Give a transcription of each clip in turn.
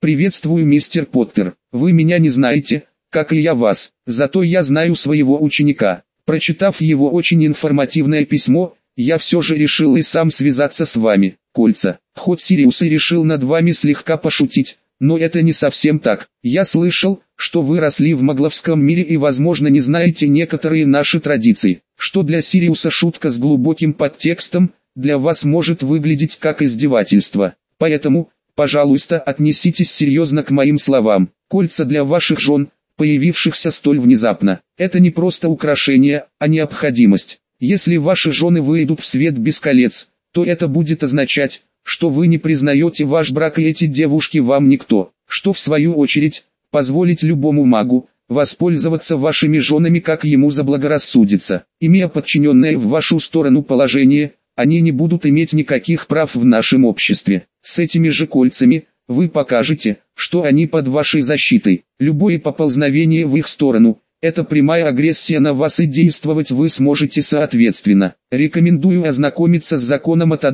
«Приветствую, мистер Поттер. Вы меня не знаете, как и я вас, зато я знаю своего ученика». Прочитав его очень информативное письмо, я все же решил и сам связаться с вами, кольца. Хоть Сириус и решил над вами слегка пошутить, но это не совсем так. Я слышал, что вы росли в магловском мире и возможно не знаете некоторые наши традиции, что для Сириуса шутка с глубоким подтекстом, для вас может выглядеть как издевательство. Поэтому, пожалуйста, отнеситесь серьезно к моим словам. Кольца для ваших жен, появившихся столь внезапно, это не просто украшение, а необходимость. Если ваши жены выйдут в свет без колец, то это будет означать, что вы не признаете ваш брак и эти девушки вам никто, что в свою очередь, позволить любому магу, воспользоваться вашими женами как ему заблагорассудится. Имея подчиненное в вашу сторону положение, они не будут иметь никаких прав в нашем обществе. С этими же кольцами, вы покажете, что они под вашей защитой. Любое поползновение в их сторону – это прямая агрессия на вас и действовать вы сможете соответственно. Рекомендую ознакомиться с законом от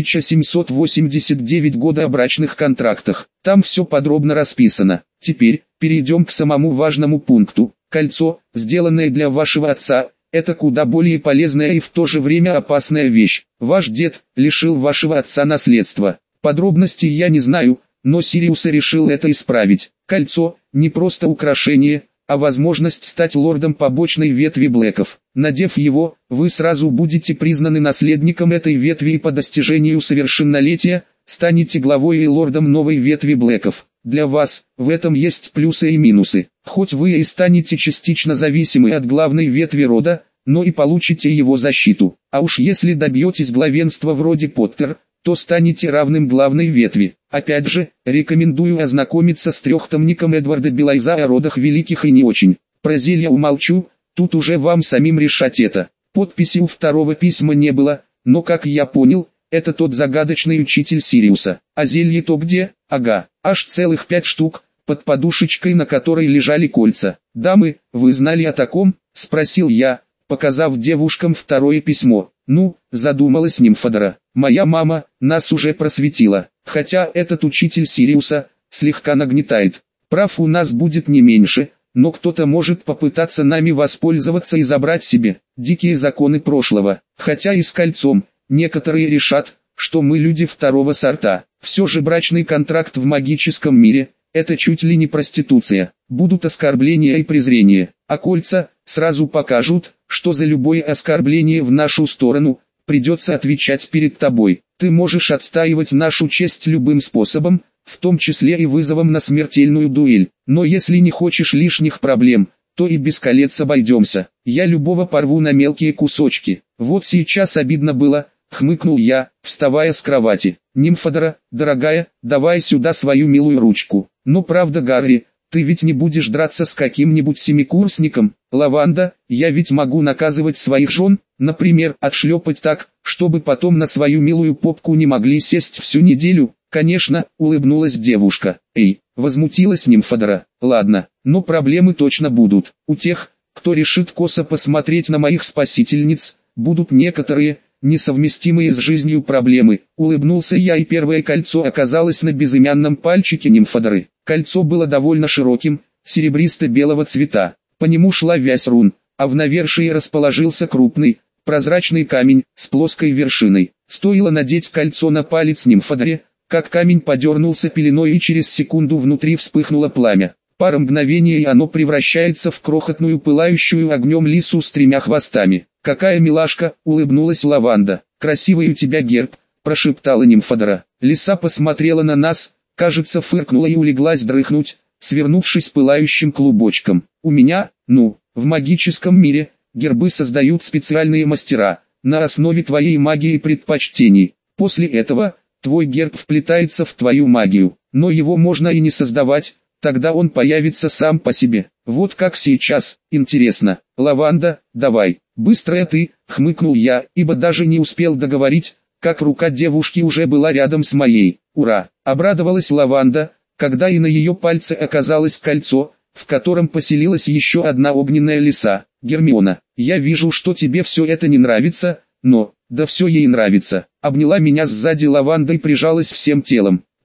1789 года о брачных контрактах. Там все подробно расписано. Теперь, перейдем к самому важному пункту. Кольцо, сделанное для вашего отца, это куда более полезная и в то же время опасная вещь. Ваш дед лишил вашего отца наследства. Подробностей я не знаю, но Сириус решил это исправить. Кольцо – не просто украшение, а возможность стать лордом побочной ветви Блэков. Надев его, вы сразу будете признаны наследником этой ветви и по достижению совершеннолетия, станете главой и лордом новой ветви Блэков. Для вас, в этом есть плюсы и минусы. Хоть вы и станете частично зависимы от главной ветви рода, но и получите его защиту. А уж если добьетесь главенства вроде Поттер, то станете равным главной ветви. Опять же, рекомендую ознакомиться с трехтомником Эдварда Белайза о родах великих и не очень. Про зелья умолчу, тут уже вам самим решать это. Подписи у второго письма не было, но как я понял, это тот загадочный учитель Сириуса. А зелье-то где? Ага, аж целых 5 штук, под подушечкой на которой лежали кольца. «Дамы, вы знали о таком?» – спросил я, показав девушкам второе письмо. «Ну», – задумалась Нимфодора, – «моя мама нас уже просветила, хотя этот учитель Сириуса слегка нагнетает. Прав у нас будет не меньше, но кто-то может попытаться нами воспользоваться и забрать себе дикие законы прошлого, хотя и с кольцом. Некоторые решат, что мы люди второго сорта. Все же брачный контракт в магическом мире – это чуть ли не проституция. Будут оскорбления и презрения, а кольца сразу покажут, что за любое оскорбление в нашу сторону придется отвечать перед тобой. Ты можешь отстаивать нашу честь любым способом, в том числе и вызовом на смертельную дуэль. Но если не хочешь лишних проблем, то и без колец обойдемся. Я любого порву на мелкие кусочки. Вот сейчас обидно было, хмыкнул я, вставая с кровати. Нимфодора, дорогая, давай сюда свою милую ручку. Ну правда, Гарри, ты ведь не будешь драться с каким-нибудь семикурсником? Лаванда, я ведь могу наказывать своих жен, например, отшлепать так, чтобы потом на свою милую попку не могли сесть всю неделю. Конечно, улыбнулась девушка. Эй, возмутилась Нимфодора. Ладно, но проблемы точно будут. У тех, кто решит косо посмотреть на моих спасительниц, будут некоторые, несовместимые с жизнью проблемы. Улыбнулся я, и первое кольцо оказалось на безымянном пальчике Нимфодоры. Кольцо было довольно широким, серебристо-белого цвета. По нему шла вязь рун, а в навершии расположился крупный, прозрачный камень с плоской вершиной. Стоило надеть кольцо на палец Нимфодоре, как камень подернулся пеленой и через секунду внутри вспыхнуло пламя. Пара мгновений и оно превращается в крохотную пылающую огнем лису с 3 хвостами. «Какая милашка!» — улыбнулась Лаванда. «Красивый у тебя герб!» — прошептала Нимфодора. Лиса посмотрела на нас, кажется, фыркнула и улеглась дрыхнуть, свернувшись пылающим клубочком. «У меня, в магическом мире, гербы создают специальные мастера, на основе твоей магии и предпочтений. После этого, твой герб вплетается в твою магию, но его можно и не создавать, тогда он появится сам по себе. Вот как сейчас. Интересно. Лаванда, давай, быстрая ты!» — хмыкнул я, ибо даже не успел договорить, как рука девушки уже была рядом с моей. «Ура!» — обрадовалась Лаванда, когда и на ее пальце оказалось кольцо, в котором поселилась еще одна огненная лиса. «Гермиона, я вижу, что тебе все это не нравится, но...» «Да все ей нравится», — обняла меня сзади Лаванда и прижалась всем телом.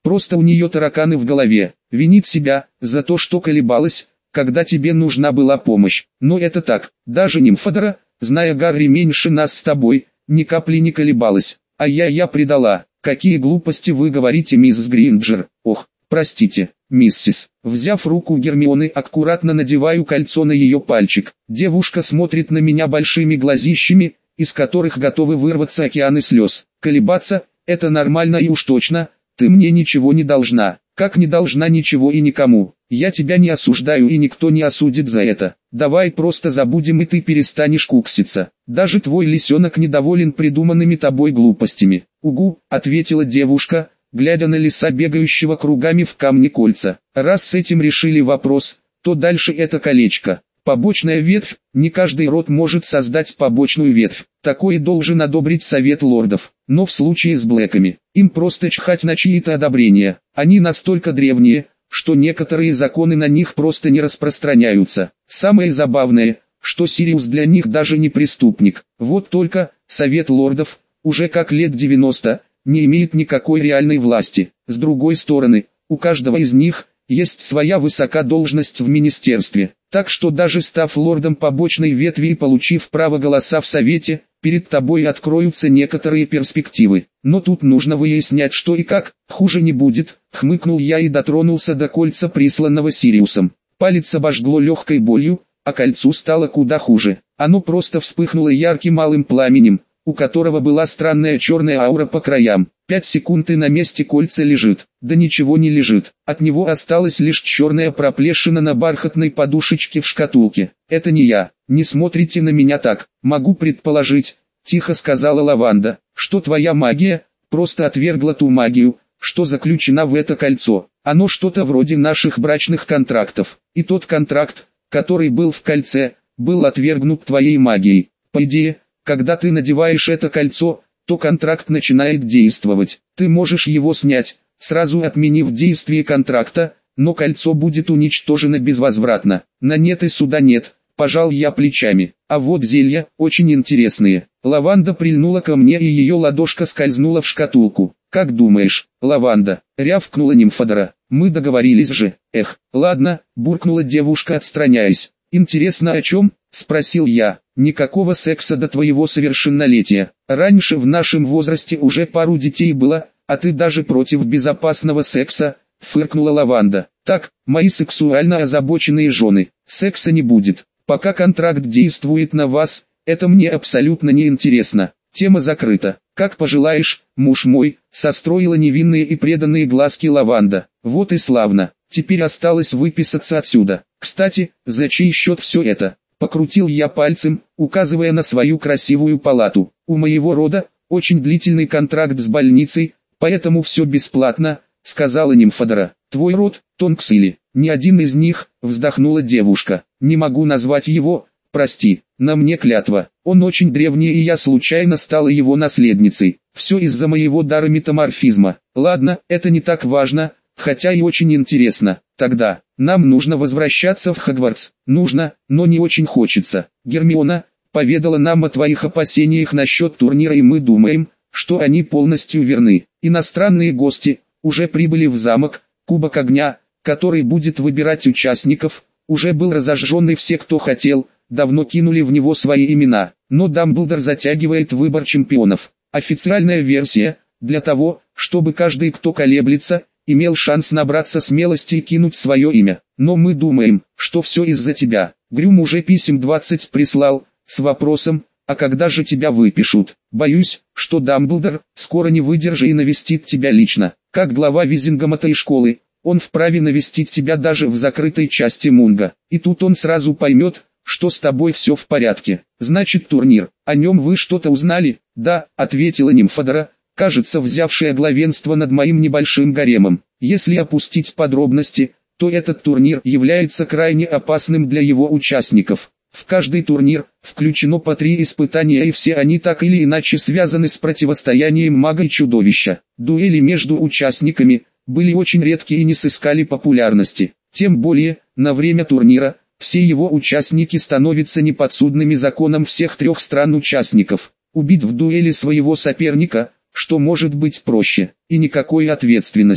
Просто у нее тараканы в голове, винит себя за то, что колебалась, когда тебе нужна была помощь. Но это так, даже Нимфодора, зная Гарри меньше нас с тобой, ни капли не колебалась. А я предала. Какие глупости вы говорите, мисс Гринджер. Ох, простите, миссис. Взяв руку Гермионы, аккуратно надеваю кольцо на ее пальчик. Девушка смотрит на меня большими глазищами, из которых готовы вырваться океаны слез. Колебаться – это нормально и уж точно, ты мне ничего не должна. Как не должна ничего и никому. Я тебя не осуждаю и никто не осудит за это. Давай просто забудем и ты перестанешь кукситься. Даже твой лисенок недоволен придуманными тобой глупостями. Угу, ответила девушка, глядя на лиса, бегающего кругами в камне кольца. Раз с этим решили вопрос, то дальше это колечко. Побочная ветвь, не каждый род может создать побочную ветвь. Такое должен одобрить совет лордов. Но в случае с Блэками, им просто чхать на чьи-то одобрения. Они настолько древние, что некоторые законы на них просто не распространяются. Самое забавное, что Сириус для них даже не преступник. Вот только, совет лордов, уже как лет 90, не имеет никакой реальной власти. С другой стороны, у каждого из них есть своя высокая должность в министерстве. Так что даже став лордом побочной ветви и получив право голоса в совете, перед тобой откроются некоторые перспективы. Но тут нужно выяснять, что и как, хуже не будет, хмыкнул я и дотронулся до кольца, присланного Сириусом. Палец обожгло легкой болью, а кольцу стало куда хуже. Оно просто вспыхнуло ярким алым пламенем, у которого была странная черная аура по краям. 5 секунд и на месте кольца лежит. Да ничего не лежит. От него осталась лишь черная проплешина на бархатной подушечке в шкатулке. Это не я. Не смотрите на меня так. Могу предположить, тихо сказала Лаванда, что твоя магия просто отвергла ту магию, что заключена в это кольцо. Оно что-то вроде наших брачных контрактов. И тот контракт, который был в кольце, был отвергнут твоей магией. По идее, когда ты надеваешь это кольцо, то контракт начинает действовать. Ты можешь его снять, сразу отменив действие контракта, но кольцо будет уничтожено безвозвратно. На нет и суда нет, пожал я плечами. А вот зелья, очень интересные. Лаванда прильнула ко мне и ее ладошка скользнула в шкатулку. Как думаешь, Лаванда? Рявкнула Нимфодора. Мы договорились же. Эх, ладно, буркнула девушка, отстраняясь. Интересно, о чем? Спросил я. Никакого секса до твоего совершеннолетия. Раньше в нашем возрасте уже пару детей было, а ты даже против безопасного секса, фыркнула Лаванда. Так, мои сексуально озабоченные жены, секса не будет. Пока контракт действует на вас, это мне абсолютно не интересно. Тема закрыта. Как пожелаешь, муж мой, состроила невинные и преданные глазки Лаванда. Вот и славно. Теперь осталось выписаться отсюда. Кстати, за чей счет все это? Покрутил я пальцем, указывая на свою красивую палату. У моего рода очень длительный контракт с больницей, поэтому все бесплатно, сказала Нимфодора. Твой род, Тонкс или? Ни один из них, вздохнула девушка. Не могу назвать его, прости, на мне клятва. Он очень древний и я случайно стала его наследницей. Все из-за моего дара метаморфизма. Ладно, это не так важно, хотя и очень интересно. Тогда, нам нужно возвращаться в Хогвартс. Нужно, но не очень хочется. Гермиона поведала нам о твоих опасениях насчет турнира и мы думаем, что они полностью верны. Иностранные гости уже прибыли в замок. Кубок огня, который будет выбирать участников, уже был разожжен и все, кто хотел, давно кинули в него свои имена. Но Дамблдор затягивает выбор чемпионов. Официальная версия, для того, чтобы каждый, кто колеблется, имел шанс набраться смелости и кинуть свое имя. Но мы думаем, что все из-за тебя. Грюм уже писем 20 прислал, с вопросом, а когда же тебя выпишут? Боюсь, что Дамблдор скоро не выдержит и навестит тебя лично. Как глава Визингамской школы, он вправе навестить тебя даже в закрытой части Мунга. И тут он сразу поймет, что с тобой все в порядке. Значит, турнир. О нем вы что-то узнали? Да, ответила Нимфодора, кажется, взявшая главенство над моим небольшим гаремом. Если опустить подробности, то этот турнир является крайне опасным для его участников. В каждый турнир включено по 3 испытания и все они так или иначе связаны с противостоянием мага и чудовища. Дуэли между участниками были очень редки и не сыскали популярности. Тем более, на время турнира, все его участники становятся неподсудными законам всех 3 стран-участников. Убить в дуэли своего соперника, что может быть проще, и никакой ответственности.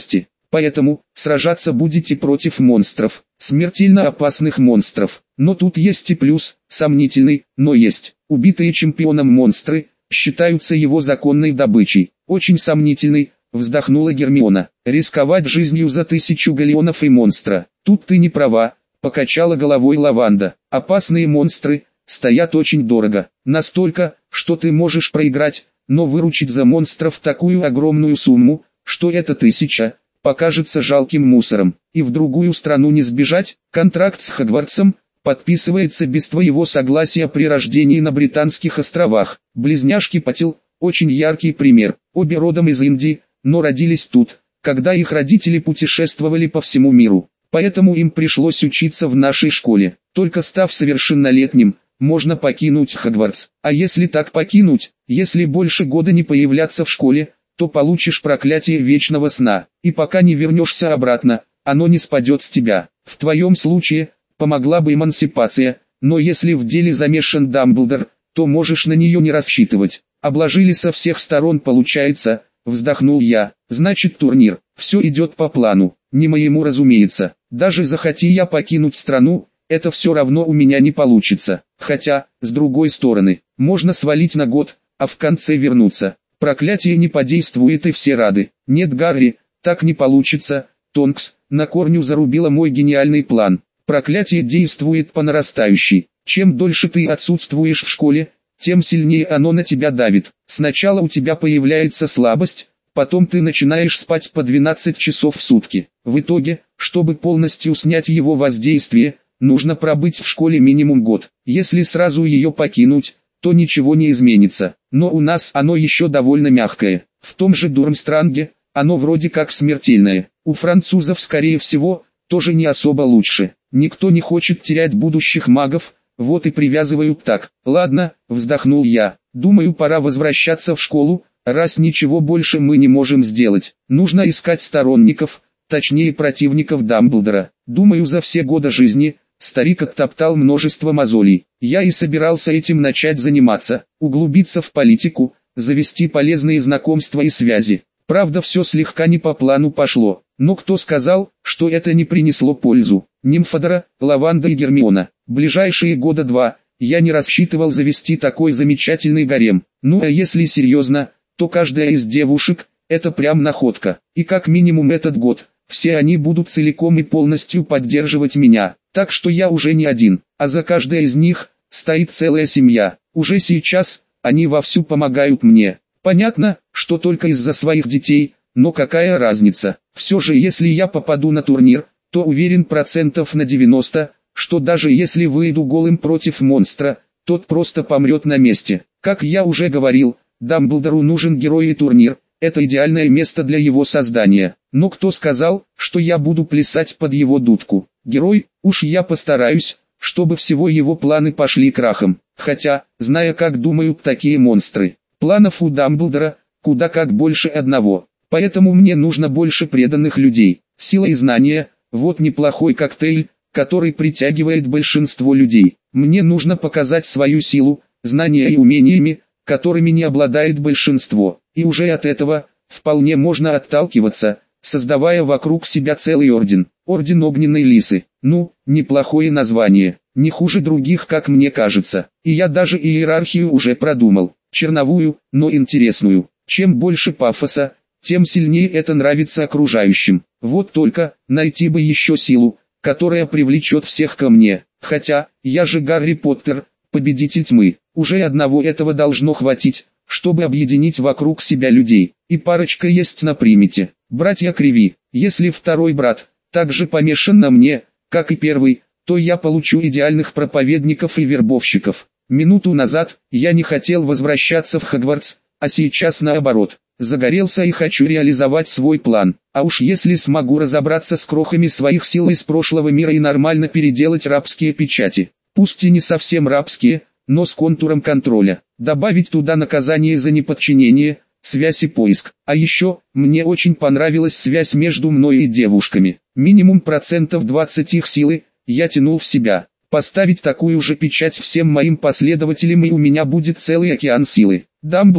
Поэтому, сражаться будете против монстров, смертельно опасных монстров. Но тут есть и плюс, сомнительный, но есть. Убитые чемпионом монстры, считаются его законной добычей. Очень сомнительный, вздохнула Гермиона. Рисковать жизнью за 1000 галеонов и монстра. Тут ты не права, покачала головой Лаванда. Опасные монстры стоят очень дорого. Настолько, что ты можешь проиграть, но выручить за монстров такую огромную сумму, что это 1000 покажется жалким мусором. И в другую страну не сбежать. Контракт с Хогвартсом подписывается без твоего согласия при рождении на Британских островах. Близняшки Паттил – очень яркий пример. Обе родом из Индии, но родились тут, когда их родители путешествовали по всему миру. Поэтому им пришлось учиться в нашей школе. Только став совершеннолетним, можно покинуть Хогвартс. А если так покинуть, если больше года не появляться в школе, то получишь проклятие вечного сна. И пока не вернешься обратно, оно не спадет с тебя. В твоем случае помогла бы эмансипация, но если в деле замешан Дамблдор, то можешь на нее не рассчитывать. Обложили со всех сторон получается, вздохнул я. Значит турнир, все идет по плану, не моему разумеется. Даже захоти я покинуть страну, это все равно у меня не получится. Хотя, с другой стороны, можно свалить на год, а в конце вернуться. Проклятие не подействует и все рады. Нет, Гарри, так не получится. Тонкс на корню зарубила мой гениальный план. Проклятие действует по нарастающей. Чем дольше ты отсутствуешь в школе, тем сильнее оно на тебя давит. Сначала у тебя появляется слабость, потом ты начинаешь спать по 12 часов в сутки. В итоге, чтобы полностью снять его воздействие, нужно пробыть в школе минимум год. Если сразу ее покинуть, то ничего не изменится. Но у нас оно еще довольно мягкое. В том же Дурмстранге, оно вроде как смертельное. У французов скорее всего, тоже не особо лучше. Никто не хочет терять будущих магов, вот и привязывают так. Ладно, вздохнул я. Думаю, пора возвращаться в школу, раз ничего больше мы не можем сделать. Нужно искать сторонников, точнее противников Дамблдора. Думаю, за все годы жизни старик оттоптал множество мозолей. Я и собирался этим начать заниматься, углубиться в политику, завести полезные знакомства и связи. Правда, все слегка не по плану пошло. Но кто сказал, что это не принесло пользу? Нимфодора, Лаванда и Гермиона. Ближайшие года 2 я не рассчитывал завести такой замечательный гарем. Ну а если серьезно, то каждая из девушек – это прям находка. И как минимум этот год, все они будут целиком и полностью поддерживать меня. Так что я уже не один, а за каждой из них стоит целая семья. Уже сейчас они вовсю помогают мне. Понятно, что только из-за своих детей, но какая разница? Все же если я попаду на турнир, то уверен процентов на 90, что даже если выйду голым против монстра, тот просто помрет на месте. Как я уже говорил, Дамблдору нужен герой и турнир, это идеальное место для его создания. Но кто сказал, что я буду плясать под его дудку? Герой, уж я постараюсь, чтобы всего его планы пошли крахом. Хотя, зная как думают такие монстры, планов у Дамблдора куда как больше одного. Поэтому мне нужно больше преданных людей. Сила и знания – вот неплохой коктейль, который притягивает большинство людей. Мне нужно показать свою силу, знания и умениями, которыми не обладает большинство. И уже от этого вполне можно отталкиваться, создавая вокруг себя целый орден. Орден Огненной Лисы. Ну, неплохое название. Не хуже других, как мне кажется. И я даже иерархию уже продумал. Черновую, но интересную. Чем больше пафоса, тем сильнее это нравится окружающим. Вот только, найти бы еще силу, которая привлечет всех ко мне. Хотя, я же Гарри Поттер, победитель тьмы. Уже одного этого должно хватить, чтобы объединить вокруг себя людей. И парочка есть на примете. Братья Криви. Если второй брат также помешан на мне, как и первый, то я получу идеальных проповедников и вербовщиков. Минуту назад я не хотел возвращаться в Хогвартс, а сейчас наоборот. Загорелся и хочу реализовать свой план. А уж если смогу разобраться с крохами своих сил из прошлого мира и нормально переделать рабские печати. Пусть и не совсем рабские, но с контуром контроля. Добавить туда наказание за неподчинение, связь и поиск. А еще, мне очень понравилась связь между мной и девушками. Минимум процентов 20 их силы, я тянул в себя. Поставить такую же печать всем моим последователям и у меня будет целый океан силы. Дамблдор,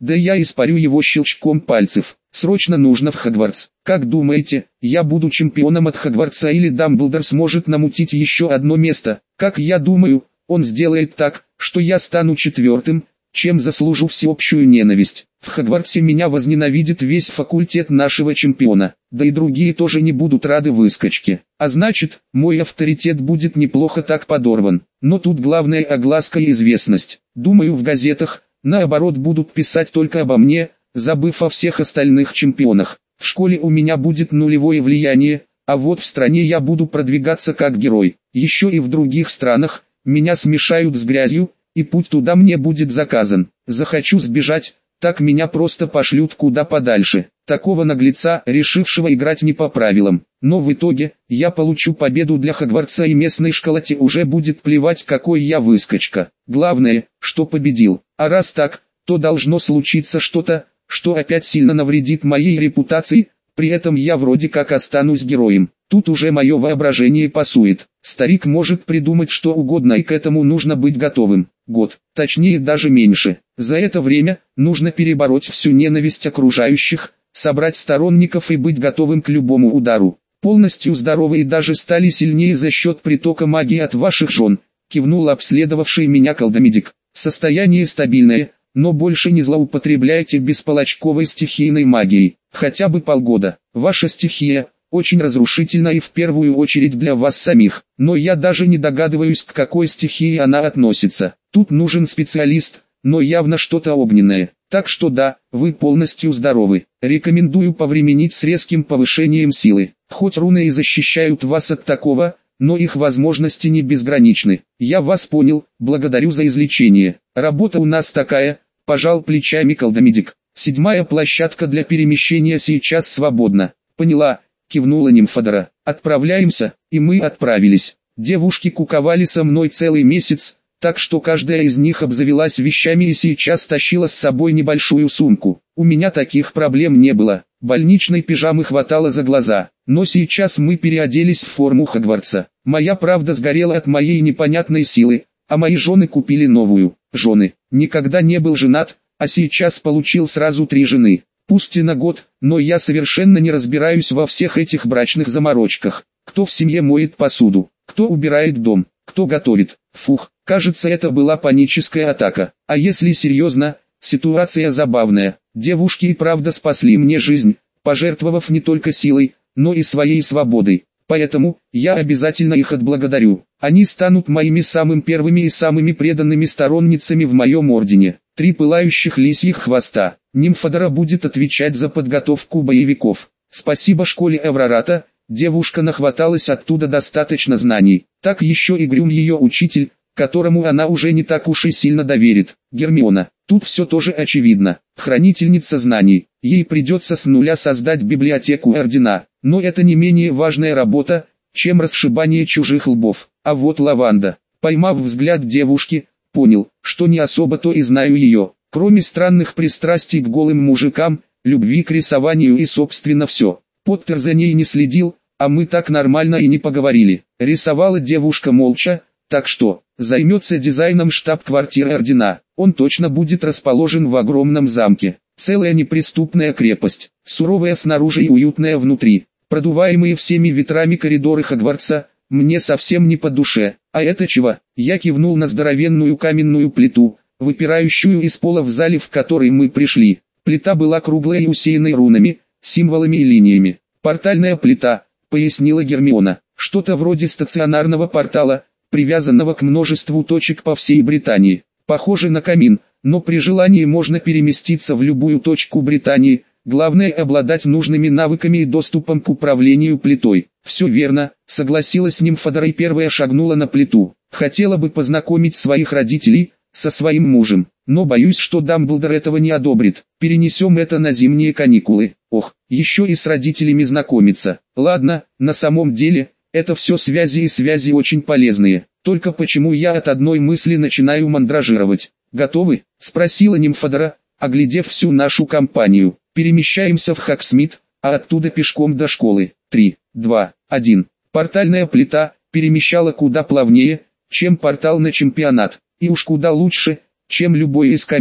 Да я испарю его щелчком пальцев. Срочно нужно в Хогвартс. Как думаете, я буду чемпионом от Хогвартса или Дамблдор сможет намутить еще одно место? Как я думаю, он сделает так, что я стану четвертым, чем заслужу всеобщую ненависть. В Хогвартсе меня возненавидит весь факультет нашего чемпиона, да и другие тоже не будут рады выскочке. А значит, мой авторитет будет неплохо так подорван. Но тут главная огласка и известность. Думаю, в газетах, наоборот, будут писать только обо мне, забыв о всех остальных чемпионах. В школе у меня будет нулевое влияние, а вот в стране я буду продвигаться как герой. Еще и в других странах меня смешают с грязью, и путь туда мне будет заказан. Захочу сбежать, так меня просто пошлют куда подальше. Такого наглеца, решившего играть не по правилам. Но в итоге, я получу победу для Хогвартса, и местной школоте уже будет плевать, какой я выскочка. Главное, что победил. А раз так, то должно случиться что-то, что опять сильно навредит моей репутации, при этом я вроде как останусь героем. Тут уже мое воображение пасует. Старик может придумать что угодно, и к этому нужно быть готовым. Год, точнее даже меньше. За это время нужно перебороть всю ненависть окружающих, собрать сторонников и быть готовым к любому удару. Полностью здоровые даже стали сильнее за счет притока магии от ваших жен, кивнул обследовавший меня колдомедик. Состояние стабильное, но больше не злоупотребляйте бесполочковой стихийной магией. Хотя бы полгода. Ваша стихия очень разрушительна и в первую очередь для вас самих, но я даже не догадываюсь, к какой стихии она относится. Тут нужен специалист, но явно что-то огненное. Так что да, вы полностью здоровы. Рекомендую повременить с резким повышением силы. Хоть руны и защищают вас от такого, но их возможности не безграничны. Я вас понял, благодарю за излечение. Работа у нас такая, пожал плечами колдомедик. 7-я площадка для перемещения сейчас свободна. Поняла, кивнула Нимфодора. Отправляемся, и мы отправились. Девушки куковали со мной целый месяц, так что каждая из них обзавелась вещами и сейчас тащила с собой небольшую сумку. У меня таких проблем не было. Больничной пижамы хватало за глаза, но сейчас мы переоделись в форму Хогвартса. Моя правда сгорела от моей непонятной силы, а мои жены купили новую. Жены. Никогда не был женат, а сейчас получил сразу 3 жены. Пусть и на год, но я совершенно не разбираюсь во всех этих брачных заморочках. Кто в семье моет посуду, кто убирает дом, кто готовит. Фух, кажется, это была паническая атака. А если серьезно, ситуация забавная. Девушки и правда спасли мне жизнь, пожертвовав не только силой, но и своей свободой. Поэтому, я обязательно их отблагодарю. Они станут моими самыми первыми и самыми преданными сторонницами в моем ордене. 3 пылающих лисьих хвоста. Нимфодора будет отвечать за подготовку боевиков. Спасибо школе Эврората, девушка нахваталась оттуда достаточно знаний. Так еще и Грюм ее учитель, которому она уже не так уж и сильно доверит. Гермиона. Тут все тоже очевидно. Хранительница знаний. Ей придется с нуля создать библиотеку ордена. Но это не менее важная работа, чем расшибание чужих лбов. А вот Лаванда. Поймав взгляд девушки, понял, что не особо-то и знаю ее. Кроме странных пристрастий к голым мужикам, любви к рисованию и собственно все. Поттер за ней не следил, а мы так нормально и не поговорили. Рисовала девушка молча, так что, займется дизайном штаб-квартиры ордена. Он точно будет расположен в огромном замке. Целая неприступная крепость, суровая снаружи и уютная внутри. Продуваемые всеми ветрами коридоры Хогвартса, мне совсем не по душе. А это чего? Я кивнул на здоровенную каменную плиту, выпирающую из пола в зале, в который мы пришли. Плита была круглая и усеянной рунами, символами и линиями. «Портальная плита», — пояснила Гермиона. «Что-то вроде стационарного портала, привязанного к множеству точек по всей Британии. Похоже на камин, но при желании можно переместиться в любую точку Британии. Главное обладать нужными навыками и доступом к управлению плитой». «Все верно», — согласилась Нимфодора и первая шагнула на плиту. «Хотела бы познакомить своих родителей со своим мужем, но боюсь, что Дамблдор этого не одобрит. Перенесем это на зимние каникулы. Ох, еще и с родителями знакомиться. Ладно, на самом деле, это все связи и связи очень полезные. Только почему я от одной мысли начинаю мандражировать? Готовы?» — спросила Нимфодора, оглядев всю нашу компанию. «Перемещаемся в Хогсмит, а оттуда пешком до школы. 3, 2, 1. Портальная плита перемещала куда плавнее, чем портал на чемпионат, и уж куда лучше, чем любой из каминов.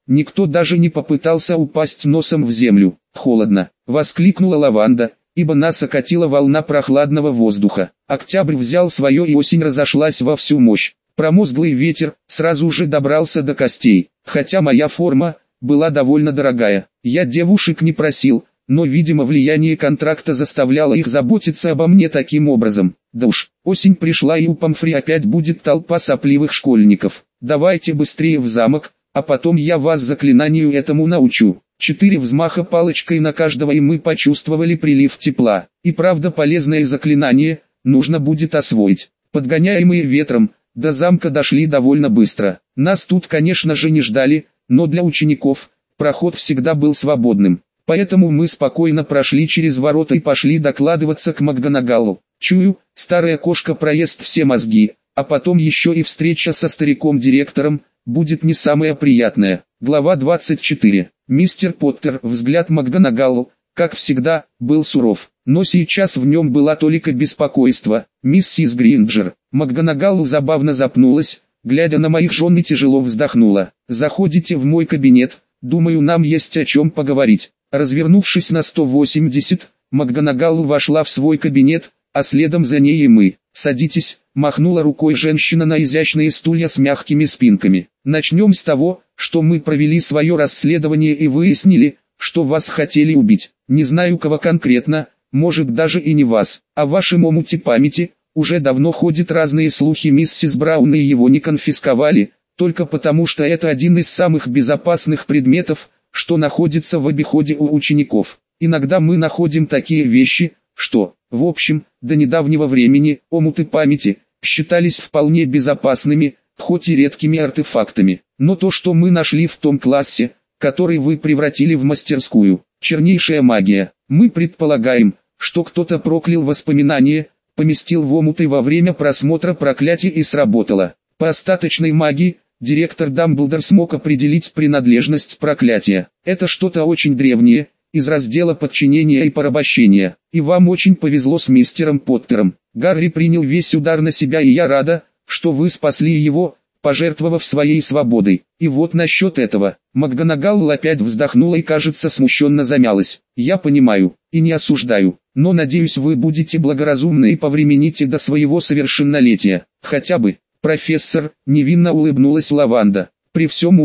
Никто даже не попытался упасть носом в землю. «Холодно!» — воскликнула Лаванда, ибо нас окатила волна прохладного воздуха. Октябрь взял свое и осень разошлась во всю мощь. Промозглый ветер сразу же добрался до костей, хотя моя форма была довольно дорогая. Я девушек не просил, но, видимо, влияние контракта заставляло их заботиться обо мне таким образом. Да уж, осень пришла и у Помфри опять будет толпа сопливых школьников. Давайте быстрее в замок, а потом я вас заклинанию этому научу. 4 взмаха палочкой на каждого, и мы почувствовали прилив тепла. И правда, полезное заклинание нужно будет освоить. Подгоняемые ветром, до замка дошли довольно быстро. Нас тут, конечно же, не ждали, но для учеников проход всегда был свободным. Поэтому мы спокойно прошли через ворота и пошли докладываться к МакГонагаллу. Чую, старая кошка проест все мозги, а потом еще и встреча со стариком-директором будет не самая приятная. Глава 24. Мистер Поттер, взгляд МакГонагаллу, как всегда, был суров, но сейчас в нем была толика беспокойства. «Миссис Гринджер». МакГонагаллу забавно запнулась, глядя на моих жен, и тяжело вздохнула. «Заходите в мой кабинет, думаю, нам есть о чем поговорить». Развернувшись на 180, МакГонагаллу вошла в свой кабинет, а следом за ней и мы. «Садитесь», — махнула рукой женщина на изящные стулья с мягкими спинками. «Начнем с того, что мы провели свое расследование и выяснили, что вас хотели убить. Не знаю, кого конкретно, может даже и не вас. О вашем омуте памяти уже давно ходят разные слухи. Миссис Браун и его не конфисковали, только потому что это один из самых безопасных предметов, что находится в обиходе у учеников. Иногда мы находим такие вещи, что, в общем, до недавнего времени омуты памяти считались вполне безопасными, хоть и редкими артефактами. Но то, что мы нашли в том классе, который вы превратили в мастерскую, чернейшая магия. Мы предполагаем, что кто-то проклял воспоминания, поместил в омуты во время просмотра проклятия и сработало. По остаточной магии директор Дамблдор смог определить принадлежность проклятия. Это что-то очень древнее, из раздела подчинения и порабощения. И вам очень повезло с мистером Поттером. Гарри принял весь удар на себя, и я рада, что вы спасли его, пожертвовав своей свободой. И вот насчет этого. МакГонагалл опять вздохнула и, кажется, смущенно замялась. Я понимаю, и не осуждаю, но надеюсь, вы будете благоразумны и повремените до своего совершеннолетия. Хотя бы. «Профессор», — невинно улыбнулась Лаванда. «При всем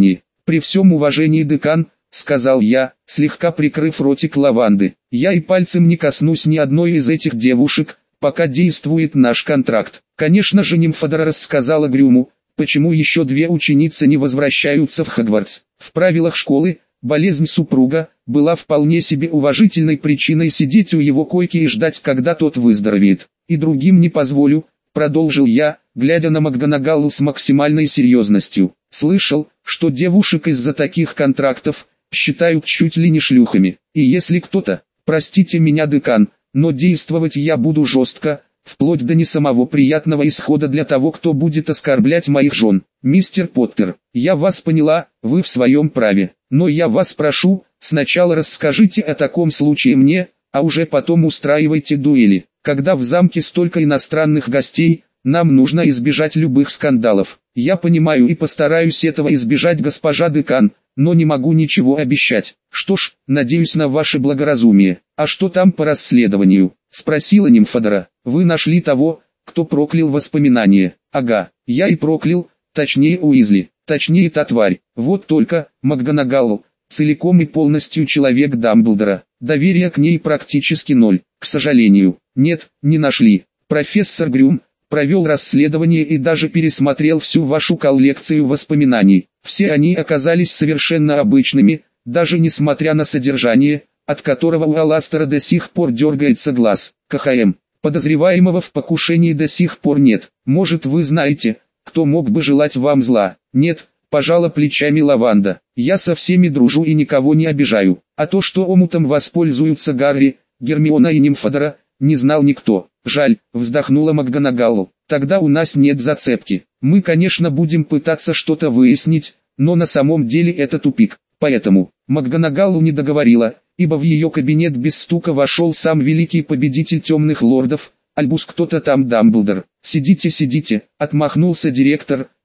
уважении, декан», — сказал я, слегка прикрыв ротик Лаванды. «Я и пальцем не коснусь ни одной из этих девушек, пока действует наш контракт». Конечно же, Нимфодора рассказала Грюму, почему еще 2 ученицы не возвращаются в Хогвартс. В правилах школы болезнь супруга была вполне себе уважительной причиной сидеть у его койки и ждать, когда тот выздоровеет. «И другим не позволю», — продолжил я, глядя на МакГонагаллу с максимальной серьезностью. «Слышал, что девушек из-за таких контрактов считают чуть ли не шлюхами. И если кто-то, простите меня, декан, но действовать я буду жестко, вплоть до не самого приятного исхода для того, кто будет оскорблять моих жен. Мистер Поттер, я вас поняла, вы в своем праве, но я вас прошу, сначала расскажите о таком случае мне, а уже потом устраивайте дуэли. Когда в замке столько иностранных гостей, нам нужно избежать любых скандалов. Я понимаю и постараюсь этого избежать, госпожа декан, но не могу ничего обещать. Что ж, надеюсь на ваше благоразумие. А что там по расследованию?» — спросила Нимфодора. «Вы нашли того, кто проклял воспоминания?» «Ага, я и проклял, точнее Уизли, точнее та тварь. Вот только, МакГонагалл, целиком и полностью человек Дамблдора. Доверия к ней практически ноль. К сожалению, нет, не нашли. Профессор Грюм провел расследование и даже пересмотрел всю вашу коллекцию воспоминаний. Все они оказались совершенно обычными, даже несмотря на содержание, от которого у Аластера до сих пор дергается глаз. КХМ. Подозреваемого в покушении до сих пор нет. Может, вы знаете, кто мог бы желать вам зла? Нет, пожала плечами Лаванда. Я со всеми дружу и никого не обижаю. А то, что омутом воспользуются Гарри, Гермиона и Нимфодора, не знал никто. Жаль, вздохнула МакГонагалл. Тогда у нас нет зацепки. Мы, конечно, будем пытаться что-то выяснить, но на самом деле это тупик. Поэтому МакГонагалл не договорила, ибо в ее кабинет без стука вошел сам великий победитель темных лордов, Альбус кто-то там Дамблдор. «Сидите, сидите», — отмахнулся директор,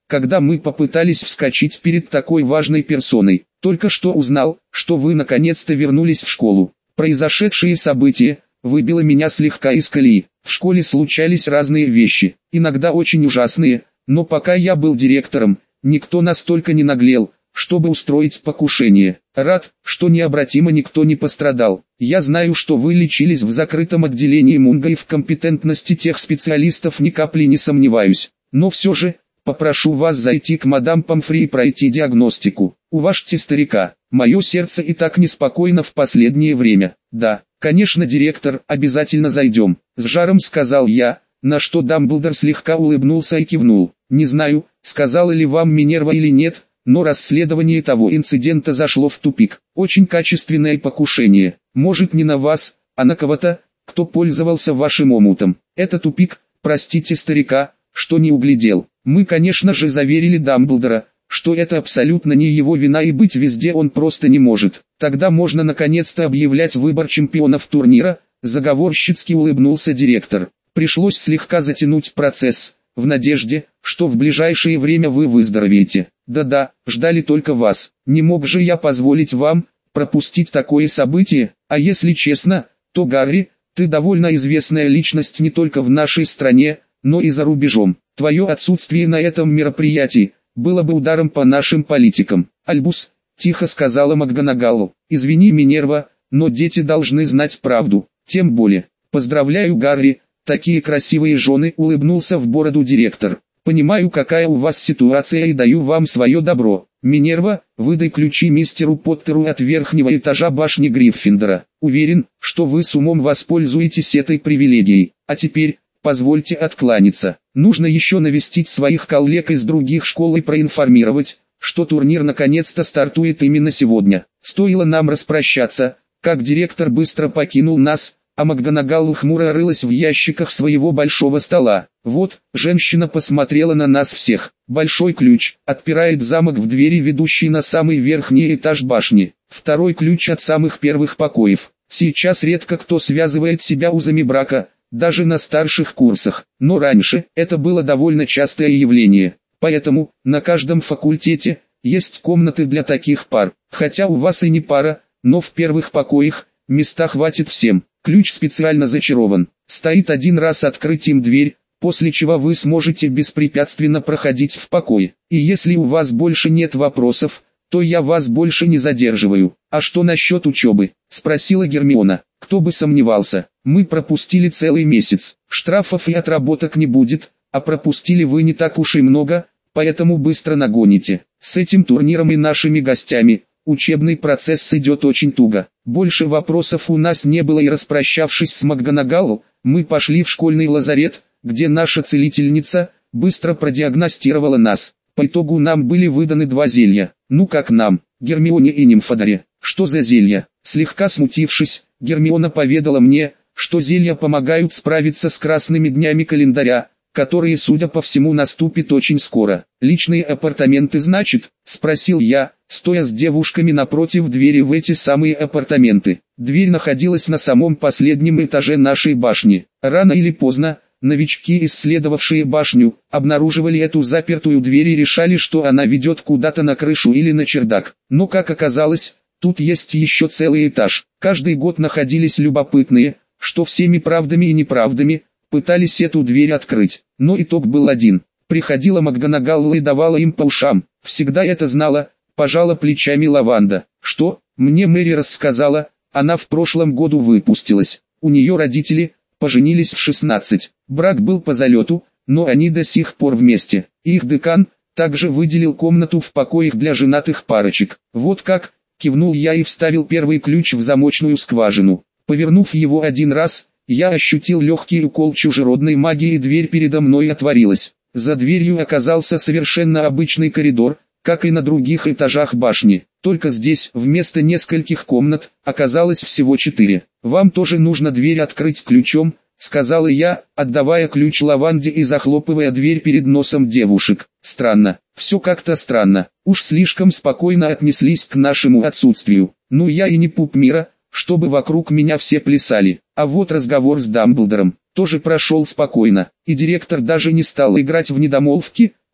когда мы попытались вскочить перед такой важной персоной. Только что узнал, что вы наконец-то вернулись в школу. Произошедшие события выбило меня слегка из колеи. В школе случались разные вещи, иногда очень ужасные, но пока я был директором, никто настолько не наглел, чтобы устроить покушение. Рад, что необратимо никто не пострадал. Я знаю, что вы лечились в закрытом отделении Мунга и в компетентности тех специалистов ни капли не сомневаюсь. Но все же, попрошу вас зайти к мадам Помфри и пройти диагностику. Уважьте старика. Мое сердце и так неспокойно в последнее время. Да, конечно, директор, обязательно зайдем. С жаром сказал я, на что Дамблдор слегка улыбнулся и кивнул. Не знаю, сказала ли вам Минерва или нет, но расследование того инцидента зашло в тупик. Очень качественное покушение. Может, не на вас, а на кого-то, кто пользовался вашим омутом. Это тупик, простите старика, что не углядел. Мы, конечно же, заверили Дамблдора, что это абсолютно не его вина и быть везде он просто не может. Тогда можно наконец-то объявлять выбор чемпионов турнира, заговорщицки улыбнулся директор. Пришлось слегка затянуть процесс, в надежде, что в ближайшее время вы выздоровеете. Да-да, ждали только вас. Не мог же я позволить вам пропустить такое событие, а если честно, то Гарри, ты довольно известная личность не только в нашей стране, но и за рубежом. Твое отсутствие на этом мероприятии было бы ударом по нашим политикам. Альбус, тихо сказала МакГонагалл, извини, Минерва, но дети должны знать правду. Тем более, поздравляю, Гарри, такие красивые жены, улыбнулся в бороду директор. Понимаю, какая у вас ситуация и даю вам свое добро. Минерва, выдай ключи мистеру Поттеру от верхнего этажа башни Гриффиндора. Уверен, что вы с умом воспользуетесь этой привилегией. А теперь, позвольте откланяться. Нужно еще навестить своих коллег из других школ и проинформировать, что турнир наконец-то стартует именно сегодня. Стоило нам распрощаться, как директор быстро покинул нас, а МакГонагалл хмуро рылась в ящиках своего большого стола. Вот, женщина посмотрела на нас всех. Большой ключ отпирает замок в двери, ведущей на самый верхний этаж башни. Второй ключ от самых первых покоев. Сейчас редко кто связывает себя узами брака, даже на старших курсах. Но раньше это было довольно частое явление. Поэтому, на каждом факультете, есть комнаты для таких пар. Хотя у вас и не пара, но в первых покоях, места хватит всем. Ключ специально зачарован. Стоит один раз открыть им дверь, после чего вы сможете беспрепятственно проходить в покой. И если у вас больше нет вопросов, то я вас больше не задерживаю. А что насчет учебы? Спросила Гермиона. Кто бы сомневался. Мы пропустили целый месяц. Штрафов и отработок не будет, а пропустили вы не так уж и много, поэтому быстро нагоните. С этим турниром и нашими гостями учебный процесс идет очень туго. Больше вопросов у нас не было, и распрощавшись с МакГонагалл, мы пошли в школьный лазарет, где наша целительница быстро продиагностировала нас. По итогу нам были выданы 2 зелья. Ну как нам, Гермионе и Нимфодоре. Что за зелья? Слегка смутившись, Гермиона поведала мне, что зелья помогают справиться с красными днями календаря, которые, судя по всему, наступят очень скоро. «Личные апартаменты, значит?» – спросил я, стоя с девушками напротив двери в эти самые апартаменты. Дверь находилась на самом последнем этаже нашей башни. Рано или поздно, новички, исследовавшие башню, обнаруживали эту запертую дверь и решали, что она ведет куда-то на крышу или на чердак. Но, как оказалось, тут есть еще целый этаж. Каждый год находились любопытные, что всеми правдами и неправдами пытались эту дверь открыть. Но итог был один. Приходила МакГонагалл и давала им по ушам. Всегда это знала, пожала плечами Лаванда. Что? Мне Мэри рассказала, она в прошлом году выпустилась. У нее родители поженились в 16. Брак был по залету, но они до сих пор вместе. Их декан также выделил комнату в покоях для женатых парочек. Вот как, кивнул я и вставил первый ключ в замочную скважину. Повернув его один раз, я ощутил легкий укол чужеродной магии, и дверь передо мной отворилась. За дверью оказался совершенно обычный коридор, как и на других этажах башни. Только здесь, вместо нескольких комнат, оказалось всего 4. «Вам тоже нужно дверь открыть ключом», — сказала я, отдавая ключ Лаванде и захлопывая дверь перед носом девушек. Странно, все как-то странно. Уж слишком спокойно отнеслись к нашему отсутствию. Ну я и не пуп мира, чтобы вокруг меня все плясали. А вот разговор с Дамблдором тоже прошел спокойно, и директор даже не стал играть в недомолвки,